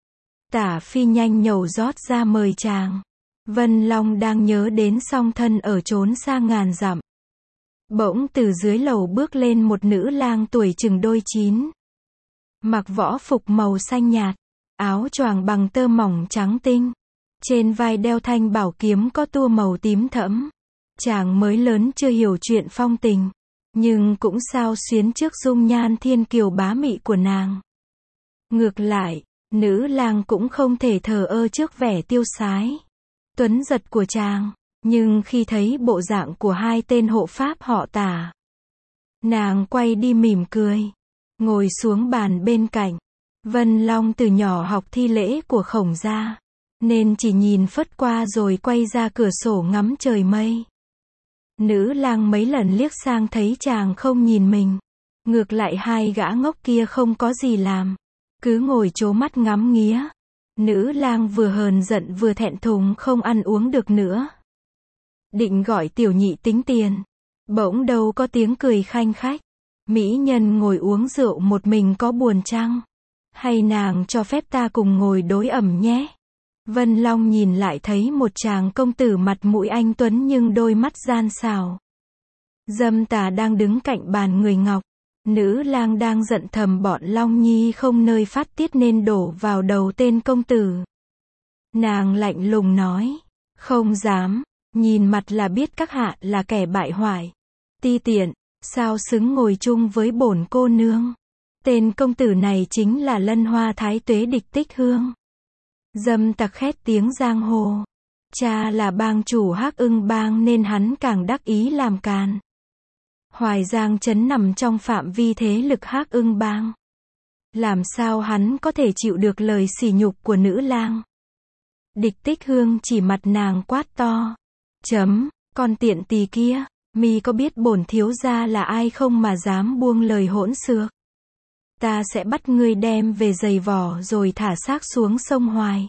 Tả Phi nhanh nhẩu rót ra mời chàng. Vân Long đang nhớ đến song thân ở chốn xa ngàn dặm. Bỗng từ dưới lầu bước lên một nữ lang tuổi chừng đôi chín. Mặc võ phục màu xanh nhạt, áo choàng bằng tơ mỏng trắng tinh. Trên vai đeo thanh bảo kiếm có tua màu tím thẫm. Chàng mới lớn chưa hiểu chuyện phong tình, nhưng cũng xao xuyến trước dung nhan thiên kiều bá mị của nàng. Ngược lại, nữ lang cũng không thể thờ ơ trước vẻ tiêu sái, tuấn giật của chàng, nhưng khi thấy bộ dạng của hai tên hộ pháp họ Tả, nàng quay đi mỉm cười, ngồi xuống bàn bên cạnh. Vân Long từ nhỏ học thi lễ của Khổng gia, nên chỉ nhìn phất qua rồi quay ra cửa sổ ngắm trời mây. Nữ lang mấy lần liếc sang thấy chàng không nhìn mình. Ngược lại hai gã ngốc kia không có gì làm, cứ ngồi trố mắt ngắm nghía. Nữ lang vừa hờn giận vừa thẹn thùng không ăn uống được nữa. Định gọi tiểu nhị tính tiền. Bỗng đâu có tiếng cười khanh khách. Mỹ nhân ngồi uống rượu một mình có buồn chăng? Hay nàng cho phép ta cùng ngồi đối ẩm nhé? Vân Long nhìn lại thấy một chàng công tử mặt mũi anh tuấn nhưng đôi mắt gian xảo. Dâm Tà đang đứng cạnh bàn người ngọc. Nữ lang đang giận thầm bọn Long Nhi không nơi phát tiết nên đổ vào đầu tên công tử. Nàng lạnh lùng nói, không dám, nhìn mặt là biết các hạ là kẻ bại hoại. Ti tiện, sao xứng ngồi chung với bổn cô nương. Tên công tử này chính là Lân Hoa Thái Tuế Địch Tích Hương. Dâm Tặc khét tiếng giang hồ. Cha là bang chủ Hắc Ưng bang nên hắn càng đắc ý làm càn. Hoài Giang trấn nằm trong phạm vi thế lực Hắc Ưng bang. Làm sao hắn có thể chịu được lời sỉ nhục của nữ lang? Địch Tích Hương chỉ mặt nàng quát to. Chấm, con tiện tỳ kia, mi có biết bổn thiếu gia là ai không mà dám buông lời hỗn xược? Ta sẽ bắt ngươi đem về giày vỏ rồi thả xác xuống sông Hoài.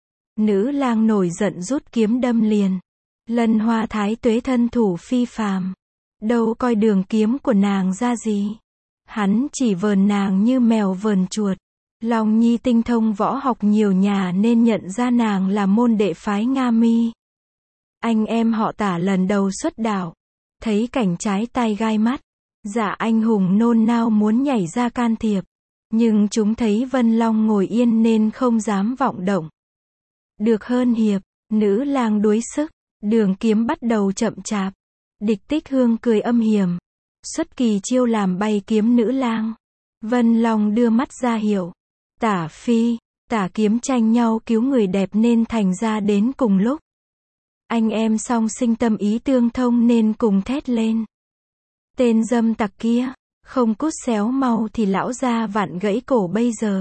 Nữ lang nổi giận rút kiếm đâm liền. Lân Hoa Thái Tuế thân thủ phi phàm, đâu coi đường kiếm của nàng ra gì. Hắn chỉ vờn nàng như mèo vờn chuột. Long Nhi tinh thông võ học nhiều nhà nên nhận ra nàng là môn đệ phái Nga Mi. Anh em họ Tả lần đầu xuất đạo, thấy cảnh trái tai gai mắt. Dạ anh hùng nôn nao muốn nhảy ra can thiệp, nhưng chúng thấy Vân Long ngồi yên nên không dám vọng động. Được hơn hiệp, nữ lang đuối sức, đường kiếm bắt đầu chậm chạp. Địch Tích Hương cười âm hiểm, xuất kỳ chiêu làm bay kiếm nữ lang. Vân Long đưa mắt ra hiệu, Tả Phi, Tả kiếm tranh nhau cứu người đẹp nên thành ra đến cùng lúc. Anh em song sinh tâm ý tương thông nên cùng thét lên. Tên dâm tặc kia, không cút xéo mau thì lão gia vặn gãy cổ bây giờ.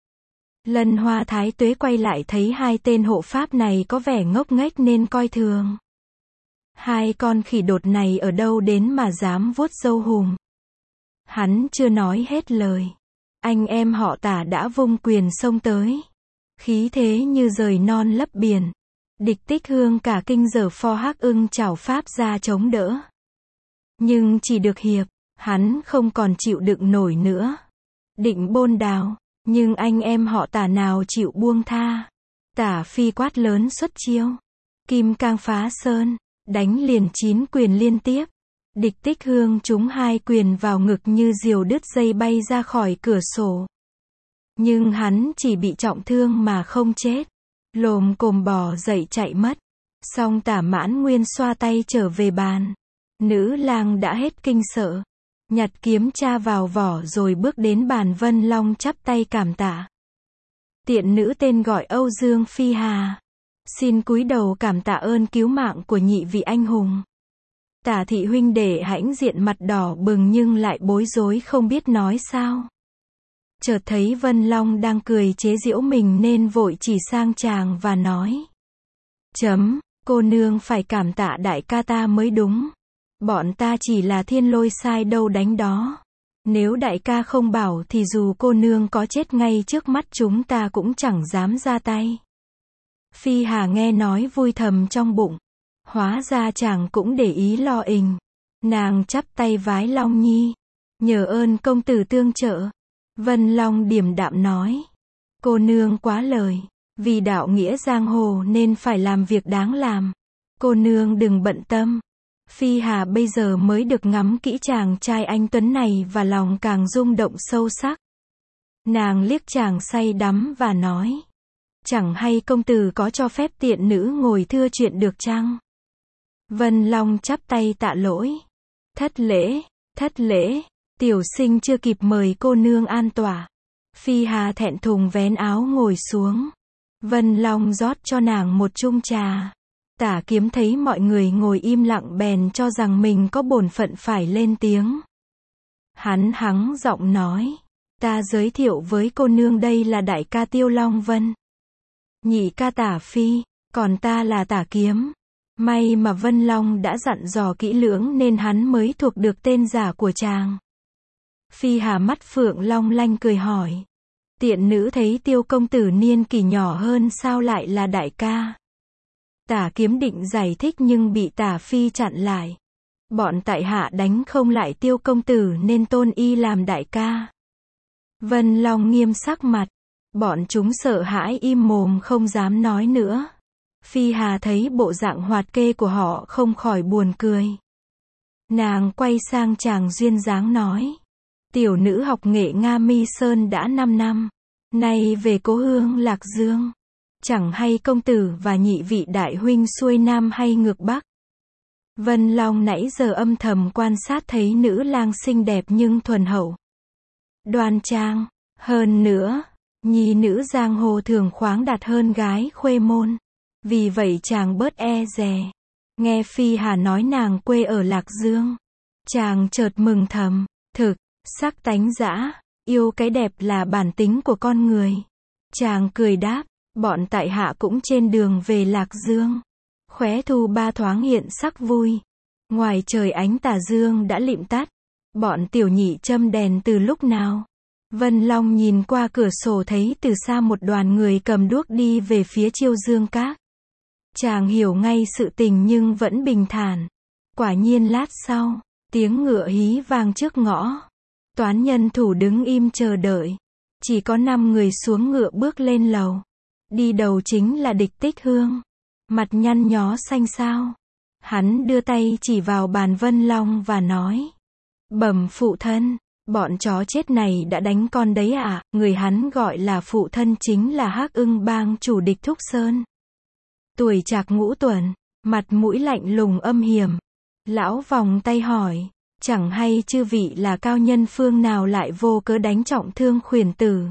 Lân Hoa Thái Tuế quay lại thấy hai tên hộ pháp này có vẻ ngốc nghếch nên coi thường. Hai con khỉ đột này ở đâu đến mà dám vuốt râu hùm. Hắn chưa nói hết lời. Anh em họ Tả đã vung quyền xông tới. Khí thế như rời non lấp biển. Địch Tích Hương cả kinh giở pho Hắc Ưng chảo pháp ra chống đỡ. Nhưng chỉ được hiệp, hắn không còn chịu đựng nổi nữa. Định bôn đào, nhưng anh em họ Tả nào chịu buông tha. Tả Phi quát lớn xuất chiêu. Kim cang phá sơn, đánh liền chín quyền liên tiếp. Địch Tích Hương trúng hai quyền vào ngực như diều đứt dây bay ra khỏi cửa sổ. Nhưng hắn chỉ bị trọng thương mà không chết. Lồm cồm bò dậy chạy mất. Song Tả Mãn Nguyên xoa tay trở về bàn. Nữ lang đã hết kinh sợ. Nhặt kiếm tra vào vỏ rồi bước đến bàn. Vân Long chắp tay cảm tạ. Tiện nữ tên gọi Âu Dương Phi Hà. Xin cúi đầu cảm tạ ơn cứu mạng của nhị vị anh hùng. Tả thị huynh đệ hãnh diện mặt đỏ bừng nhưng lại bối rối không biết nói sao. Chợt thấy Vân Long đang cười chế giễu mình nên vội chỉ sang chàng và nói. Chấm, cô nương phải cảm tạ đại ca ta mới đúng. Bọn ta chỉ là thiên lôi sai đâu đánh đó. Nếu đại ca không bảo thì dù cô nương có chết ngay trước mắt chúng ta cũng chẳng dám ra tay. Phi Hà nghe nói vui thầm trong bụng. Hóa ra chàng cũng để ý lo ình. Nàng chắp tay vái Long Nhi. Nhờ ơn công tử tương trợ. Vân Long điềm đạm nói. Cô nương quá lời. Vì đạo nghĩa giang hồ nên phải làm việc đáng làm. Cô nương đừng bận tâm. Phi Hà bây giờ mới được ngắm kỹ chàng trai anh tuấn này và lòng càng rung động sâu sắc. Nàng liếc chàng say đắm và nói. Chẳng hay công tử có cho phép tiện nữ ngồi thưa chuyện được chăng? Vân Long chắp tay tạ lỗi. Thất lễ, thất lễ, tiểu sinh chưa kịp mời cô nương an tọa. Phi Hà thẹn thùng vén áo ngồi xuống. Vân Long rót cho nàng một chung trà. Tả Kiếm thấy mọi người ngồi im lặng bèn cho rằng mình có bổn phận phải lên tiếng. Hắn hắng giọng nói. Ta giới thiệu với cô nương đây là đại ca Tiêu Long Vân. Nhị ca Tả Phi, còn ta là Tả Kiếm. May mà Vân Long đã dặn dò kỹ lưỡng nên hắn mới thuộc được tên giả của chàng. Phi Hà mắt phượng long lanh cười hỏi. Tiện nữ thấy Tiêu công tử niên kỷ nhỏ hơn sao lại là đại ca? Tả Kiếm định giải thích nhưng bị Tả Phi chặn lại. Bọn tại hạ đánh không lại Tiêu công tử nên tôn y làm đại ca. Vân Long nghiêm sắc mặt. Bọn chúng sợ hãi im mồm không dám nói nữa. Phi Hà thấy bộ dạng hoạt kê của họ không khỏi buồn cười. Nàng quay sang chàng duyên dáng nói. Tiểu nữ học nghệ Nga Mi Sơn đã năm năm. Nay về cố hương Lạc Dương. Chẳng hay công tử và nhị vị đại huynh xuôi Nam hay ngược Bắc. Vân Long nãy giờ âm thầm quan sát thấy nữ lang xinh đẹp nhưng thuần hậu. Đoan trang. Hơn nữa, nhi nữ giang hồ thường khoáng đạt hơn gái khuê môn. Vì vậy chàng bớt e dè. Nghe Phi Hà nói nàng quê ở Lạc Dương. Chàng chợt mừng thầm. Thực, sắc tánh dã, yêu cái đẹp là bản tính của con người. Chàng cười đáp. Bọn tại hạ cũng trên đường về Lạc Dương. Khóe thu ba thoáng hiện sắc vui. Ngoài trời ánh tà dương đã lịm tắt. Bọn tiểu nhị châm đèn từ lúc nào? Vân Long nhìn qua cửa sổ thấy từ xa một đoàn người cầm đuốc đi về phía Chiêu Dương Các. Chàng hiểu ngay sự tình nhưng vẫn bình thản. Quả nhiên lát sau, tiếng ngựa hí vang trước ngõ. Toán nhân thủ đứng im chờ đợi. Chỉ có năm người xuống ngựa bước lên lầu. Đi đầu chính là Địch Tích Hương. Mặt nhăn nhó xanh xao. Hắn đưa tay chỉ vào bàn Vân Long và nói. Bẩm phụ thân, bọn chó chết này đã đánh con đấy ạ. À? Người hắn gọi là phụ thân chính là Hắc Ưng Bang chủ Địch Thúc Sơn. Tuổi trạc ngũ tuần, mặt mũi lạnh lùng âm hiểm. Lão vòng tay hỏi. Chẳng hay chư vị là cao nhân phương nào lại vô cớ đánh trọng thương khuyển tử.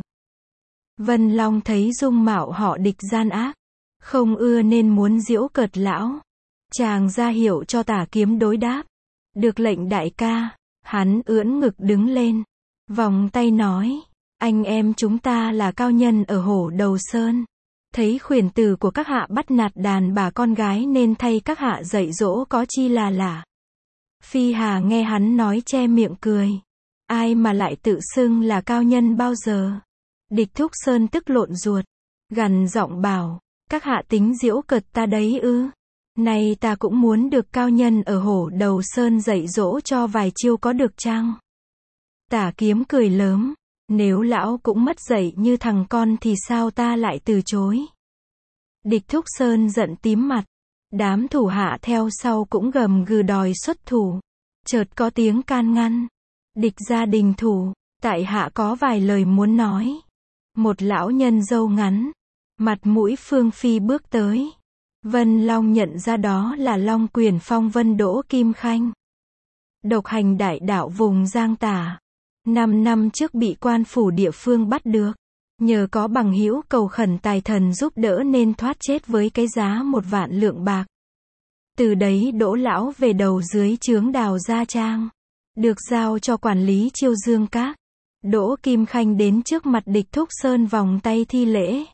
Vân Long thấy dung mạo họ Địch gian ác. Không ưa nên muốn giễu cợt lão. Chàng ra hiệu cho Tả Kiếm đối đáp. Được lệnh đại ca. Hắn ưỡn ngực đứng lên. Vòng tay nói. Anh em chúng ta là cao nhân ở Hổ Đầu Sơn. Thấy khuyển tử của các hạ bắt nạt đàn bà con gái nên thay các hạ dạy dỗ có chi là lạ. Phi Hà nghe hắn nói che miệng cười. Ai mà lại tự xưng là cao nhân bao giờ. Địch Thúc Sơn tức lộn ruột. Gằn giọng bảo. Các hạ tính giễu cợt ta đấy ư. Này ta cũng muốn được cao nhân ở Hổ Đầu Sơn dạy dỗ cho vài chiêu có được chăng? Tả Kiếm cười lớn. Nếu lão cũng mất dạy như thằng con thì sao ta lại từ chối? Địch Thúc Sơn giận tím mặt. Đám thủ hạ theo sau cũng gầm gừ đòi xuất thủ. Chợt có tiếng can ngăn. Địch gia đình thủ, tại hạ có vài lời muốn nói. Một lão nhân râu ngắn, mặt mũi phương phi bước tới. Vân Long nhận ra đó là Long Quyền Phong Vân Đỗ Kim Khanh. Độc hành đại đạo vùng Giang Tả. Năm năm trước bị quan phủ địa phương bắt được. Nhờ có bằng hữu cầu khẩn tài thần giúp đỡ nên thoát chết với cái giá một vạn lượng bạc. Từ đấy Đỗ lão về đầu dưới trướng Đào Gia Trang. Được giao cho quản lý Chiêu Dương Các. Đỗ Kim Khanh đến trước mặt Địch Thúc Sơn vòng tay thi lễ.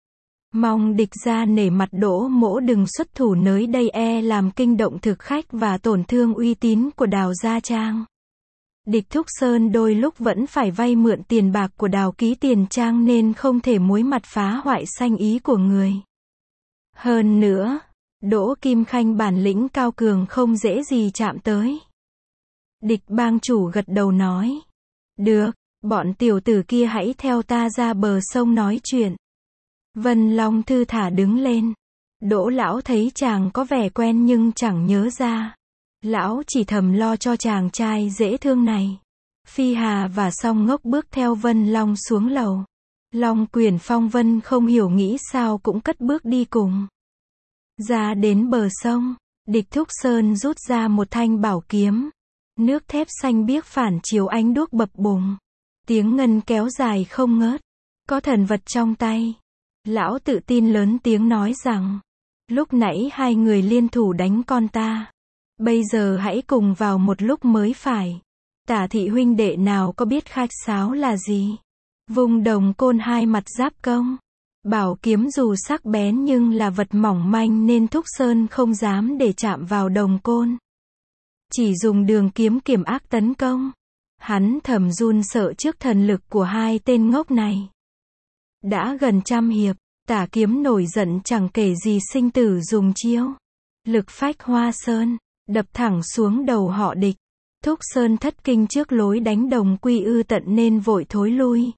Mong địch gia nể mặt Đỗ mỗ đừng xuất thủ nơi đây e làm kinh động thực khách và tổn thương uy tín của Đào Gia Trang. Địch Thúc Sơn đôi lúc vẫn phải vay mượn tiền bạc của Đào Ký Tiền Trang nên không thể muối mặt phá hoại sanh ý của người. Hơn nữa, Đỗ Kim Khanh bản lĩnh cao cường không dễ gì chạm tới. Địch bang chủ gật đầu nói. Được, bọn tiểu tử kia hãy theo ta ra bờ sông nói chuyện. Vân Long thư thả đứng lên. Đỗ lão thấy chàng có vẻ quen nhưng chẳng nhớ ra. Lão chỉ thầm lo cho chàng trai dễ thương này. Phi Hà và Song Ngốc bước theo Vân Long xuống lầu. Long Quyển Phong Vân không hiểu nghĩ sao cũng cất bước đi cùng. Ra đến bờ sông, Địch Thúc Sơn rút ra một thanh bảo kiếm. Nước thép xanh biếc phản chiếu ánh đuốc bập bùng. Tiếng ngân kéo dài không ngớt. Có thần vật trong tay. Lão tự tin lớn tiếng nói rằng, lúc nãy hai người liên thủ đánh con ta. Bây giờ hãy cùng vào một lúc mới phải. Tả thị huynh đệ nào có biết khách sáo là gì. Vùng đồng côn hai mặt giáp công. Bảo kiếm dù sắc bén nhưng là vật mỏng manh nên Thúc Sơn không dám để chạm vào đồng côn. Chỉ dùng đường kiếm kiểm ác tấn công. Hắn thầm run sợ trước thần lực của hai tên ngốc này. Đã gần trăm hiệp, Tả kiếm nổi giận chẳng kể gì sinh tử dùng chiêu. Lực phách hoa sơn, đập thẳng xuống đầu họ Địch. Thúc Sơn thất kinh trước lối đánh đồng quy ư tận nên vội thối lui.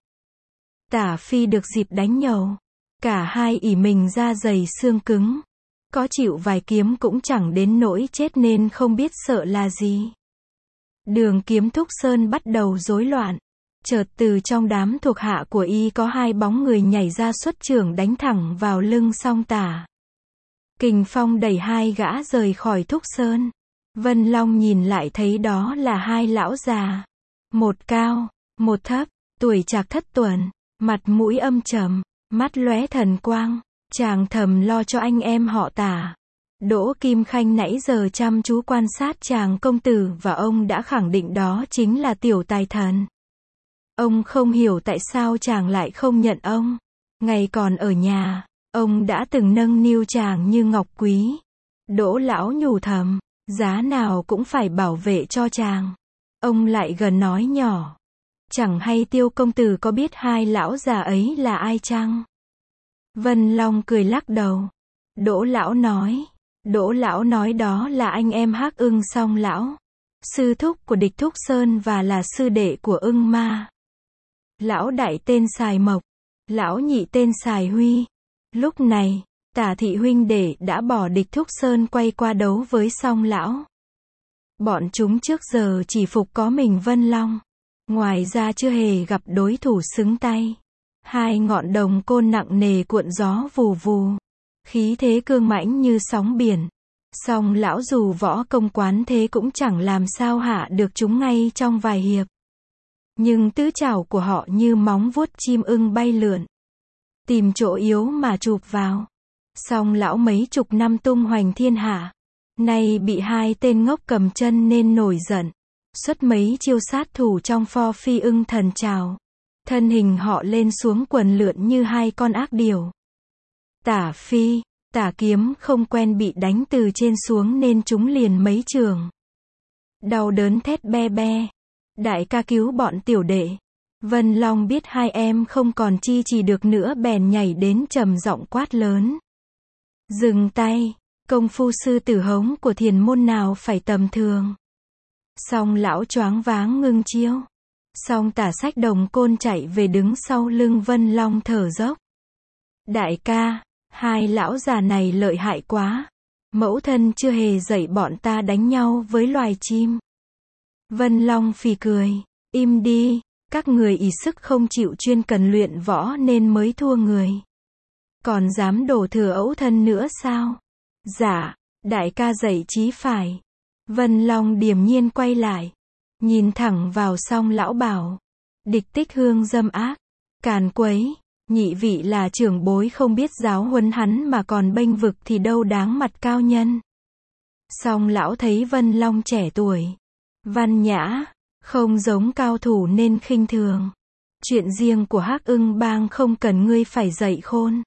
Tả Phi được dịp đánh nhầu. Cả hai ỉ mình da dày xương cứng. Có chịu vài kiếm cũng chẳng đến nỗi chết nên không biết sợ là gì. Đường kiếm Thúc Sơn bắt đầu rối loạn. Chợt từ trong đám thuộc hạ của y có hai bóng người nhảy ra xuất chưởng đánh thẳng vào lưng Song Tả. Kình phong đẩy hai gã rời khỏi Thúc Sơn. Vân Long nhìn lại thấy đó là hai lão già. Một cao, một thấp, tuổi trạc thất tuần, mặt mũi âm trầm, mắt lóe thần quang. Chàng thầm lo cho anh em họ Tả. Đỗ Kim Khanh nãy giờ chăm chú quan sát chàng công tử và ông đã khẳng định đó chính là tiểu tài thần. Ông không hiểu tại sao chàng lại không nhận ông. Ngày còn ở nhà, ông đã từng nâng niu chàng như ngọc quý. Đỗ lão nhủ thầm, giá nào cũng phải bảo vệ cho chàng. Ông lại gần nói nhỏ, chẳng hay Tiêu công tử có biết hai lão già ấy là ai chăng? Vân Long cười lắc đầu. Đỗ lão nói, Đỗ lão nói đó là anh em Hắc Ưng Song lão, sư thúc của Địch Thúc Sơn và là sư đệ của Ưng Ma. Lão đại tên Sài Mộc, lão nhị tên Sài Huy. Lúc này, Tả thị huynh đệ đã bỏ Địch Thúc Sơn quay qua đấu với Song lão. Bọn chúng trước giờ chỉ phục có mình Vân Long, ngoài ra chưa hề gặp đối thủ xứng tay. Hai ngọn đồng côn nặng nề cuộn gió vù vù, khí thế cương mãnh như sóng biển. Song lão dù võ công quán thế cũng chẳng làm sao hạ được chúng ngay trong vài hiệp. Nhưng tứ trảo của họ như móng vuốt chim ưng bay lượn, tìm chỗ yếu mà chụp vào. Song lão mấy chục năm tung hoành thiên hạ, nay bị hai tên ngốc cầm chân nên nổi giận, xuất mấy chiêu sát thủ trong pho phi ưng thần trào. Thân hình họ lên xuống quần lượn như hai con ác điểu. Tả Phi, Tả kiếm không quen bị đánh từ trên xuống nên chúng liền mấy trường. Đau đớn thét be be. Đại ca cứu bọn tiểu đệ. Vân Long biết hai em không còn chi trì được nữa bèn nhảy đến trầm giọng quát lớn. Dừng tay, công phu sư tử hống của thiền môn nào phải tầm thường. Song lão choáng váng ngưng chiêu. Song Tả xách đồng côn chạy về đứng sau lưng Vân Long thở dốc. Đại ca, hai lão già này lợi hại quá. Mẫu thân chưa hề dạy bọn ta đánh nhau với loài chim. Vân Long phì cười. Im đi, các người ỷ sức không chịu chuyên cần luyện võ nên mới thua người. Còn dám đổ thừa ấu thân nữa sao? Dạ, đại ca dạy chí phải. Vân Long điềm nhiên quay lại, nhìn thẳng vào Song lão bảo. Địch Tích Hương dâm ác, càn quấy, nhị vị là trưởng bối không biết giáo huấn hắn mà còn bênh vực thì đâu đáng mặt cao nhân. Song lão thấy Vân Long trẻ tuổi, văn nhã, không giống cao thủ nên khinh thường. Chuyện riêng của Hắc Ưng bang không cần ngươi phải dạy khôn.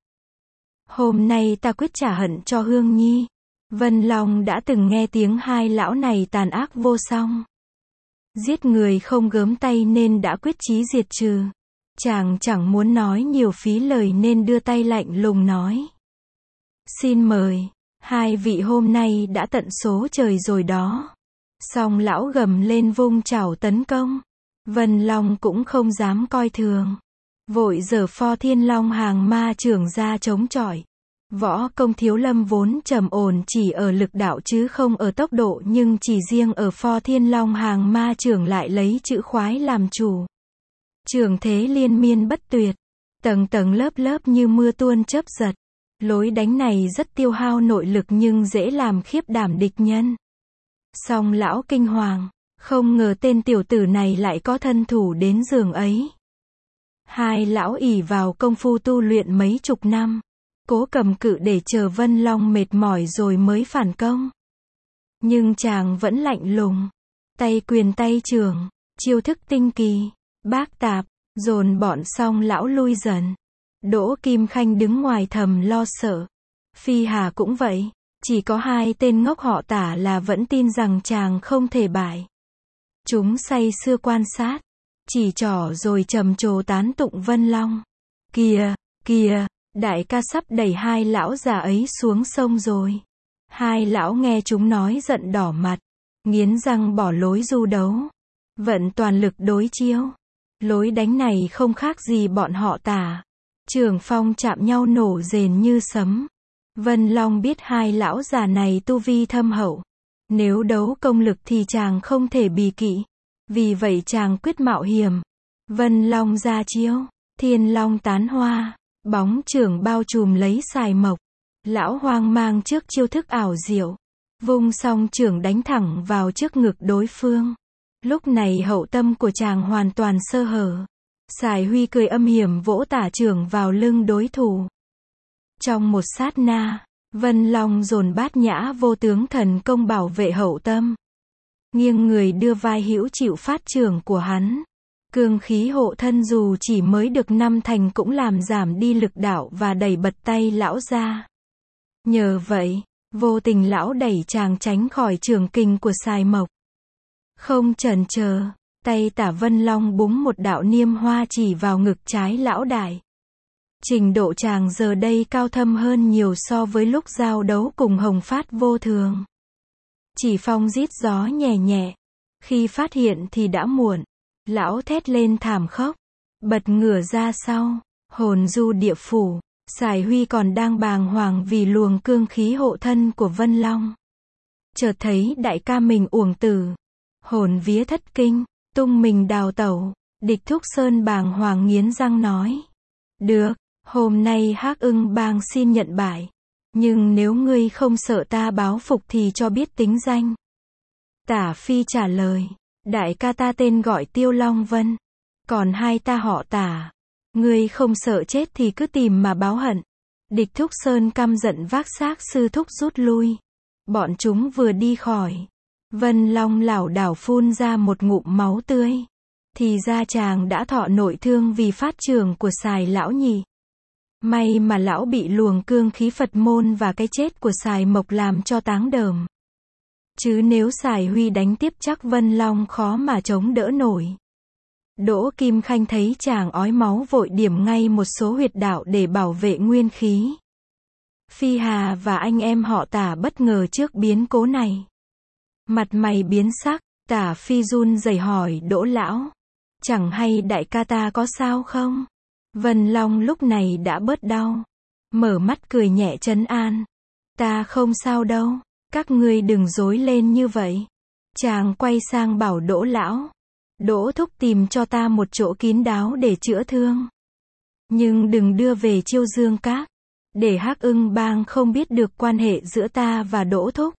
Hôm nay ta quyết trả hận cho Hương Nhi. Vân Long đã từng nghe tiếng hai lão này tàn ác vô song, giết người không gớm tay nên đã quyết chí diệt trừ. Chàng chẳng muốn nói nhiều phí lời nên đưa tay lạnh lùng nói. Xin mời. Hai vị hôm nay đã tận số trời rồi đó. Song lão gầm lên vung chảo tấn công. Vân Long cũng không dám coi thường. Vội giở Pho Thiên Long hàng ma trưởng ra chống chọi. Võ công Thiếu Lâm vốn trầm ổn chỉ ở lực đạo chứ không ở tốc độ, nhưng chỉ riêng ở Pho Thiên Long hàng ma trưởng lại lấy chữ khoái làm chủ. Trường thế liên miên bất tuyệt, tầng tầng lớp lớp như mưa tuôn chớp giật. Lối đánh này rất tiêu hao nội lực nhưng dễ làm khiếp đảm địch nhân. Song lão kinh hoàng, không ngờ tên tiểu tử này lại có thân thủ đến giường ấy. Hai lão ỷ vào công phu tu luyện mấy chục năm, cố cầm cự để chờ Vân Long mệt mỏi rồi mới phản công. Nhưng chàng vẫn lạnh lùng, tay quyền tay trường, chiêu thức tinh kỳ, bác tạp, dồn bọn song lão lui dần. Đỗ Kim Khanh đứng ngoài thầm lo sợ. Phi Hà cũng vậy, chỉ có hai tên ngốc họ Tả là vẫn tin rằng chàng không thể bại. Chúng say sưa quan sát, chỉ trỏ rồi trầm trồ tán tụng Vân Long. Kìa, kìa, đại ca sắp đẩy hai lão già ấy xuống sông rồi. Hai lão nghe chúng nói giận đỏ mặt, nghiến răng bỏ lối du đấu, vận toàn lực đối chiếu. Lối đánh này không khác gì bọn họ Tả. Trường phong chạm nhau nổ rền như sấm. Vân Long biết hai lão già này tu vi thâm hậu. Nếu đấu công lực thì chàng không thể bì kỵ. Vì vậy chàng quyết mạo hiểm. Vân Long ra chiêu, Thiên Long tán hoa, bóng chưởng bao trùm lấy Sài Mộc. Lão hoang mang trước chiêu thức ảo diệu, vung song chưởng đánh thẳng vào trước ngực đối phương. Lúc này hậu tâm của chàng hoàn toàn sơ hở. Sài Huy cười âm hiểm vỗ tả chưởng vào lưng đối thủ. Trong một sát na, Vân Long dồn bát nhã vô tướng thần công bảo vệ hậu tâm. Nghiêng người đưa vai hữu chịu phát chưởng của hắn. Cương khí hộ thân dù chỉ mới được năm thành cũng làm giảm đi lực đạo và đẩy bật tay lão ra. Nhờ vậy, vô tình lão đẩy chàng tránh khỏi chưởng kình của Sài Mộc. Không chần chờ, tay Tả Vân Long búng một đạo niêm hoa chỉ vào ngực trái lão đại. Trình độ chàng giờ đây cao thâm hơn nhiều so với lúc giao đấu cùng Hồng Phát Vô Thường. Chỉ phong rít gió nhẹ nhẹ. Khi phát hiện thì đã muộn. Lão thét lên thảm khốc, bật ngửa ra sau, hồn du địa phủ. Sài Huy còn đang bàng hoàng vì luồng cương khí hộ thân của Vân Long. Chợt thấy đại ca mình uổng tử, hồn vía thất kinh, tung mình đào tẩu. Địch Thúc Sơn bàng hoàng nghiến răng nói: được, hôm nay Hắc Ưng Bang xin nhận bại. Nhưng nếu ngươi không sợ ta báo phục thì cho biết tính danh. Tả Phi trả lời: đại ca ta tên gọi Tiêu Long Vân, còn hai ta họ Tả. Ngươi không sợ chết thì cứ tìm mà báo hận. Địch Thúc Sơn căm giận vác xác sư thúc rút lui. Bọn chúng vừa đi khỏi, Vân Long lảo đảo phun ra một ngụm máu tươi. Thì ra chàng đã thọ nội thương vì phát chưởng của Sài lão nhị. May mà lão bị luồng cương khí Phật môn và cái chết của Sài Mộc làm cho táng đờm. Chứ nếu Sài Huy đánh tiếp chắc Vân Long khó mà chống đỡ nổi. Đỗ Kim Khanh thấy chàng ói máu vội điểm ngay một số huyệt đạo để bảo vệ nguyên khí. Phi Hà và anh em họ Tả bất ngờ trước biến cố này. Mặt mày biến sắc, Tả Phi run rẩy hỏi Đỗ lão: chẳng hay đại ca ta có sao không? Vân Long lúc này đã bớt đau, mở mắt cười nhẹ trấn an: ta không sao đâu, các ngươi đừng rối lên như vậy. Chàng quay sang bảo Đỗ lão: Đỗ thúc tìm cho ta một chỗ kín đáo để chữa thương. Nhưng đừng đưa về Chiêu Dương Các, để Hắc Ưng Bang không biết được quan hệ giữa ta và Đỗ thúc.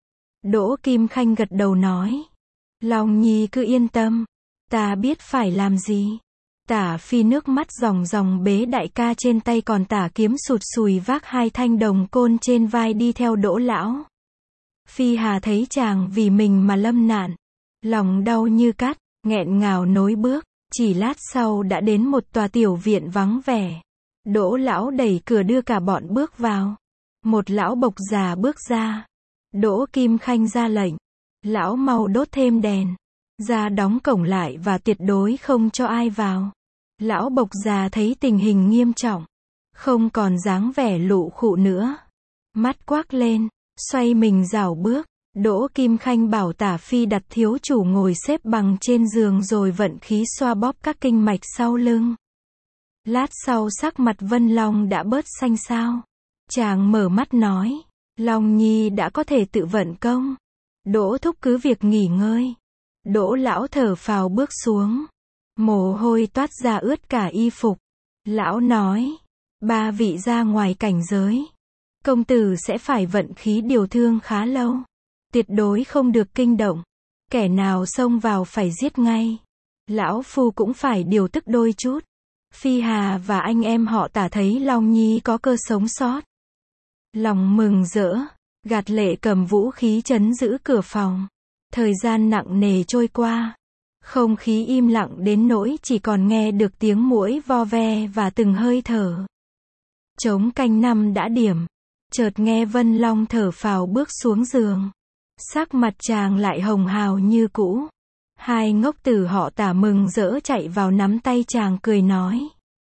Đỗ Kim Khanh gật đầu nói: Long Nhi cứ yên tâm, ta biết phải làm gì. Tả Phi nước mắt ròng ròng bế đại ca trên tay, còn Tả Kiếm sụt sùi vác hai thanh đồng côn trên vai đi theo Đỗ lão. Phi Hà thấy chàng vì mình mà lâm nạn, lòng đau như cắt, nghẹn ngào nối bước. Chỉ lát sau đã đến một tòa tiểu viện vắng vẻ. Đỗ lão đẩy cửa đưa cả bọn bước vào. Một lão bộc già bước ra. Đỗ Kim Khanh ra lệnh: lão mau đốt thêm đèn, ra đóng cổng lại và tuyệt đối không cho ai vào. Lão bộc già thấy tình hình nghiêm trọng, không còn dáng vẻ lụ khụ nữa. mắt quắc lên, xoay mình rảo bước. Đỗ Kim Khanh bảo Tả Phi đặt thiếu chủ ngồi xếp bằng trên giường rồi vận khí xoa bóp các kinh mạch sau lưng. Lát sau sắc mặt Vân Long đã bớt xanh xao. Chàng mở mắt nói, Long Nhi đã có thể tự vận công. Đỗ thúc cứ việc nghỉ ngơi. Đỗ lão thở phào bước xuống. Mồ hôi toát ra ướt cả y phục. Lão nói, ba vị ra ngoài cảnh giới. Công tử sẽ phải vận khí điều thương khá lâu. Tuyệt đối không được kinh động. Kẻ nào xông vào phải giết ngay. Lão phu cũng phải điều tức đôi chút. Phi Hà và anh em họ Tả thấy Long Nhi có cơ sống sót. Lòng mừng rỡ, gạt lệ cầm vũ khí trấn giữ cửa phòng. Thời gian nặng nề trôi qua. Không khí im lặng đến nỗi chỉ còn nghe được tiếng muỗi vo ve và từng hơi thở. Trống canh năm đã điểm. Chợt nghe Vân Long thở phào bước xuống giường. Sắc mặt chàng lại hồng hào như cũ. Hai ngốc tử họ Tả mừng rỡ chạy vào nắm tay chàng cười nói.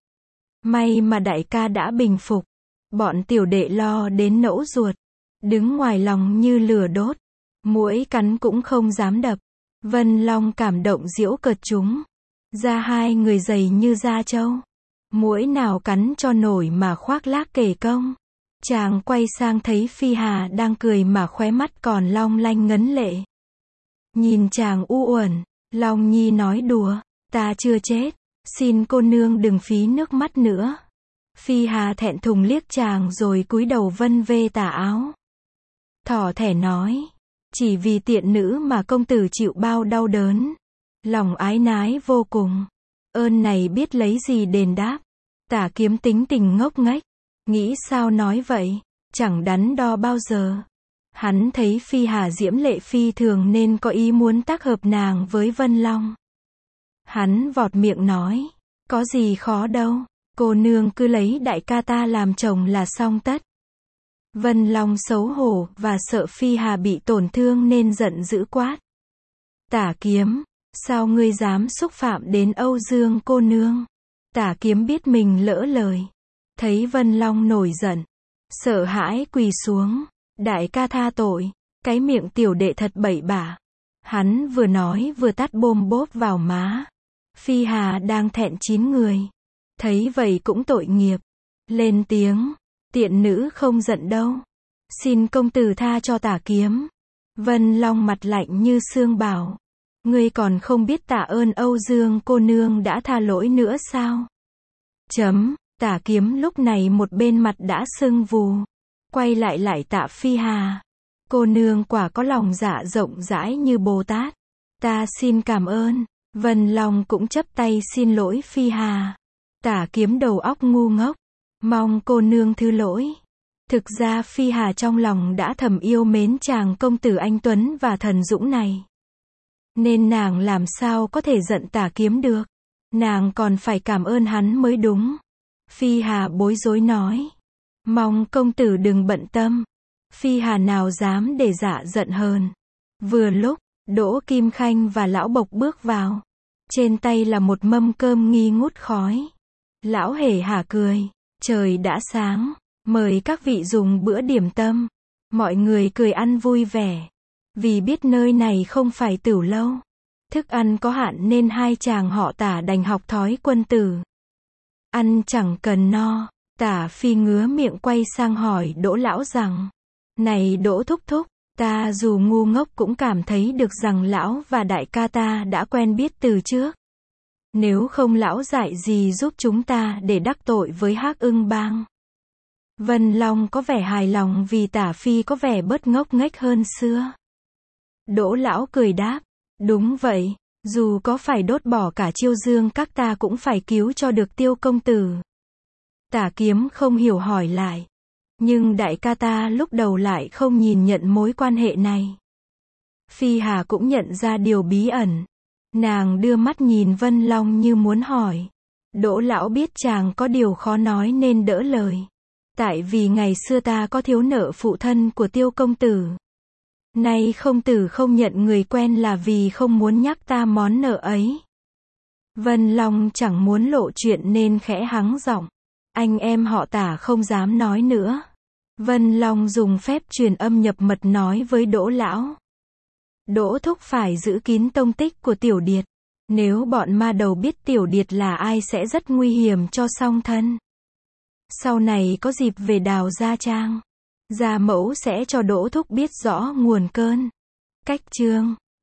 May mà đại ca đã bình phục. Bọn tiểu đệ lo đến nẫu ruột. Đứng ngoài lòng như lửa đốt. Muỗi cắn cũng không dám đập. Vân Long cảm động giễu cợt chúng. Da hai người dày như da trâu. Muỗi nào cắn cho nổi mà khoác lác kể công. Chàng quay sang thấy Phi Hà đang cười mà khóe mắt còn long lanh ngấn lệ. Nhìn chàng u uẩn, Long Nhi nói đùa, ta chưa chết, xin cô nương đừng phí nước mắt nữa. Phi Hà thẹn thùng liếc chàng rồi cúi đầu vân vê tà áo. Thỏ thẻ nói, chỉ vì tiện nữ mà công tử chịu bao đau đớn. Lòng ái nái vô cùng. Ơn này biết lấy gì đền đáp. Tả Kiếm tính tình ngốc nghếch. Nghĩ sao nói vậy, chẳng đắn đo bao giờ. Hắn thấy Phi Hà diễm lệ phi thường nên có ý muốn tác hợp nàng với Vân Long. Hắn vọt miệng nói, có gì khó đâu, cô nương cứ lấy đại ca ta làm chồng là xong tất. Vân Long xấu hổ và sợ Phi Hà bị tổn thương nên giận dữ quát. Tả Kiếm, sao ngươi dám xúc phạm đến Âu Dương cô nương? Tả Kiếm biết mình lỡ lời. Thấy Vân Long nổi giận, sợ hãi quỳ xuống, đại ca tha tội, cái miệng tiểu đệ thật bậy bạ. Hắn vừa nói vừa tát bôm bốp vào má. Phi Hà đang thẹn chín người, thấy vậy cũng tội nghiệp, lên tiếng, tiện nữ không giận đâu, xin công tử tha cho Tả Kiếm. Vân Long mặt lạnh như xương bảo, ngươi còn không biết tạ ơn Âu Dương cô nương đã tha lỗi nữa sao? Chấm. Tả Kiếm lúc này một bên mặt đã sưng vù. Quay lại lại tạ Phi Hà. Cô nương quả có lòng dạ rộng rãi như Bồ Tát. Ta xin cảm ơn. Vân Long cũng chấp tay xin lỗi Phi Hà. Tả Kiếm đầu óc ngu ngốc. Mong cô nương thứ lỗi. Thực ra Phi Hà trong lòng đã thầm yêu mến chàng công tử anh Tuấn và thần dũng này. Nên nàng làm sao có thể giận Tả Kiếm được. Nàng còn phải cảm ơn hắn mới đúng. Phi Hà bối rối nói. Mong công tử đừng bận tâm. Phi Hà nào dám để dạ giận hờn. Vừa lúc, Đỗ Kim Khanh và Lão Bộc bước vào. Trên tay là một mâm cơm nghi ngút khói. Lão hề hả cười. Trời đã sáng. Mời các vị dùng bữa điểm tâm. Mọi người cười ăn vui vẻ. Vì biết nơi này không phải tửu lâu. Thức ăn có hạn nên hai chàng họ Tả đành học thói quân tử. Ăn chẳng cần no. Tả Phi ngứa miệng quay sang hỏi Đỗ lão rằng. Này Đỗ thúc thúc, ta dù ngu ngốc cũng cảm thấy được rằng lão và đại ca ta đã quen biết từ trước. Nếu không lão dạy gì giúp chúng ta để đắc tội với Hắc Ưng bang. Vân Long có vẻ hài lòng vì Tả Phi có vẻ bớt ngốc nghếch hơn xưa. Đỗ lão cười đáp. Đúng vậy, dù có phải đốt bỏ cả Chiêu Dương các ta cũng phải cứu cho được Tiêu công tử. Tả Kiếm không hiểu hỏi lại. Nhưng đại ca ta lúc đầu lại không nhìn nhận mối quan hệ này. Phi Hà cũng nhận ra điều bí ẩn. Nàng đưa mắt nhìn Vân Long như muốn hỏi. Đỗ lão biết chàng có điều khó nói nên đỡ lời. Tại vì ngày xưa ta có thiếu nợ phụ thân của Tiêu công tử. Nay công tử không nhận người quen là vì không muốn nhắc ta món nợ ấy. Vân Long chẳng muốn lộ chuyện nên khẽ hắng giọng. Anh em họ Tả không dám nói nữa. Vân Long dùng phép truyền âm nhập mật nói với Đỗ lão. Đỗ thúc phải giữ kín tông tích của Tiểu Điệt. Nếu bọn ma đầu biết Tiểu Điệt là ai sẽ rất nguy hiểm cho song thân. Sau này có dịp về Đào Gia Trang, Gia mẫu sẽ cho Đỗ thúc biết rõ nguồn cơn. Cách chương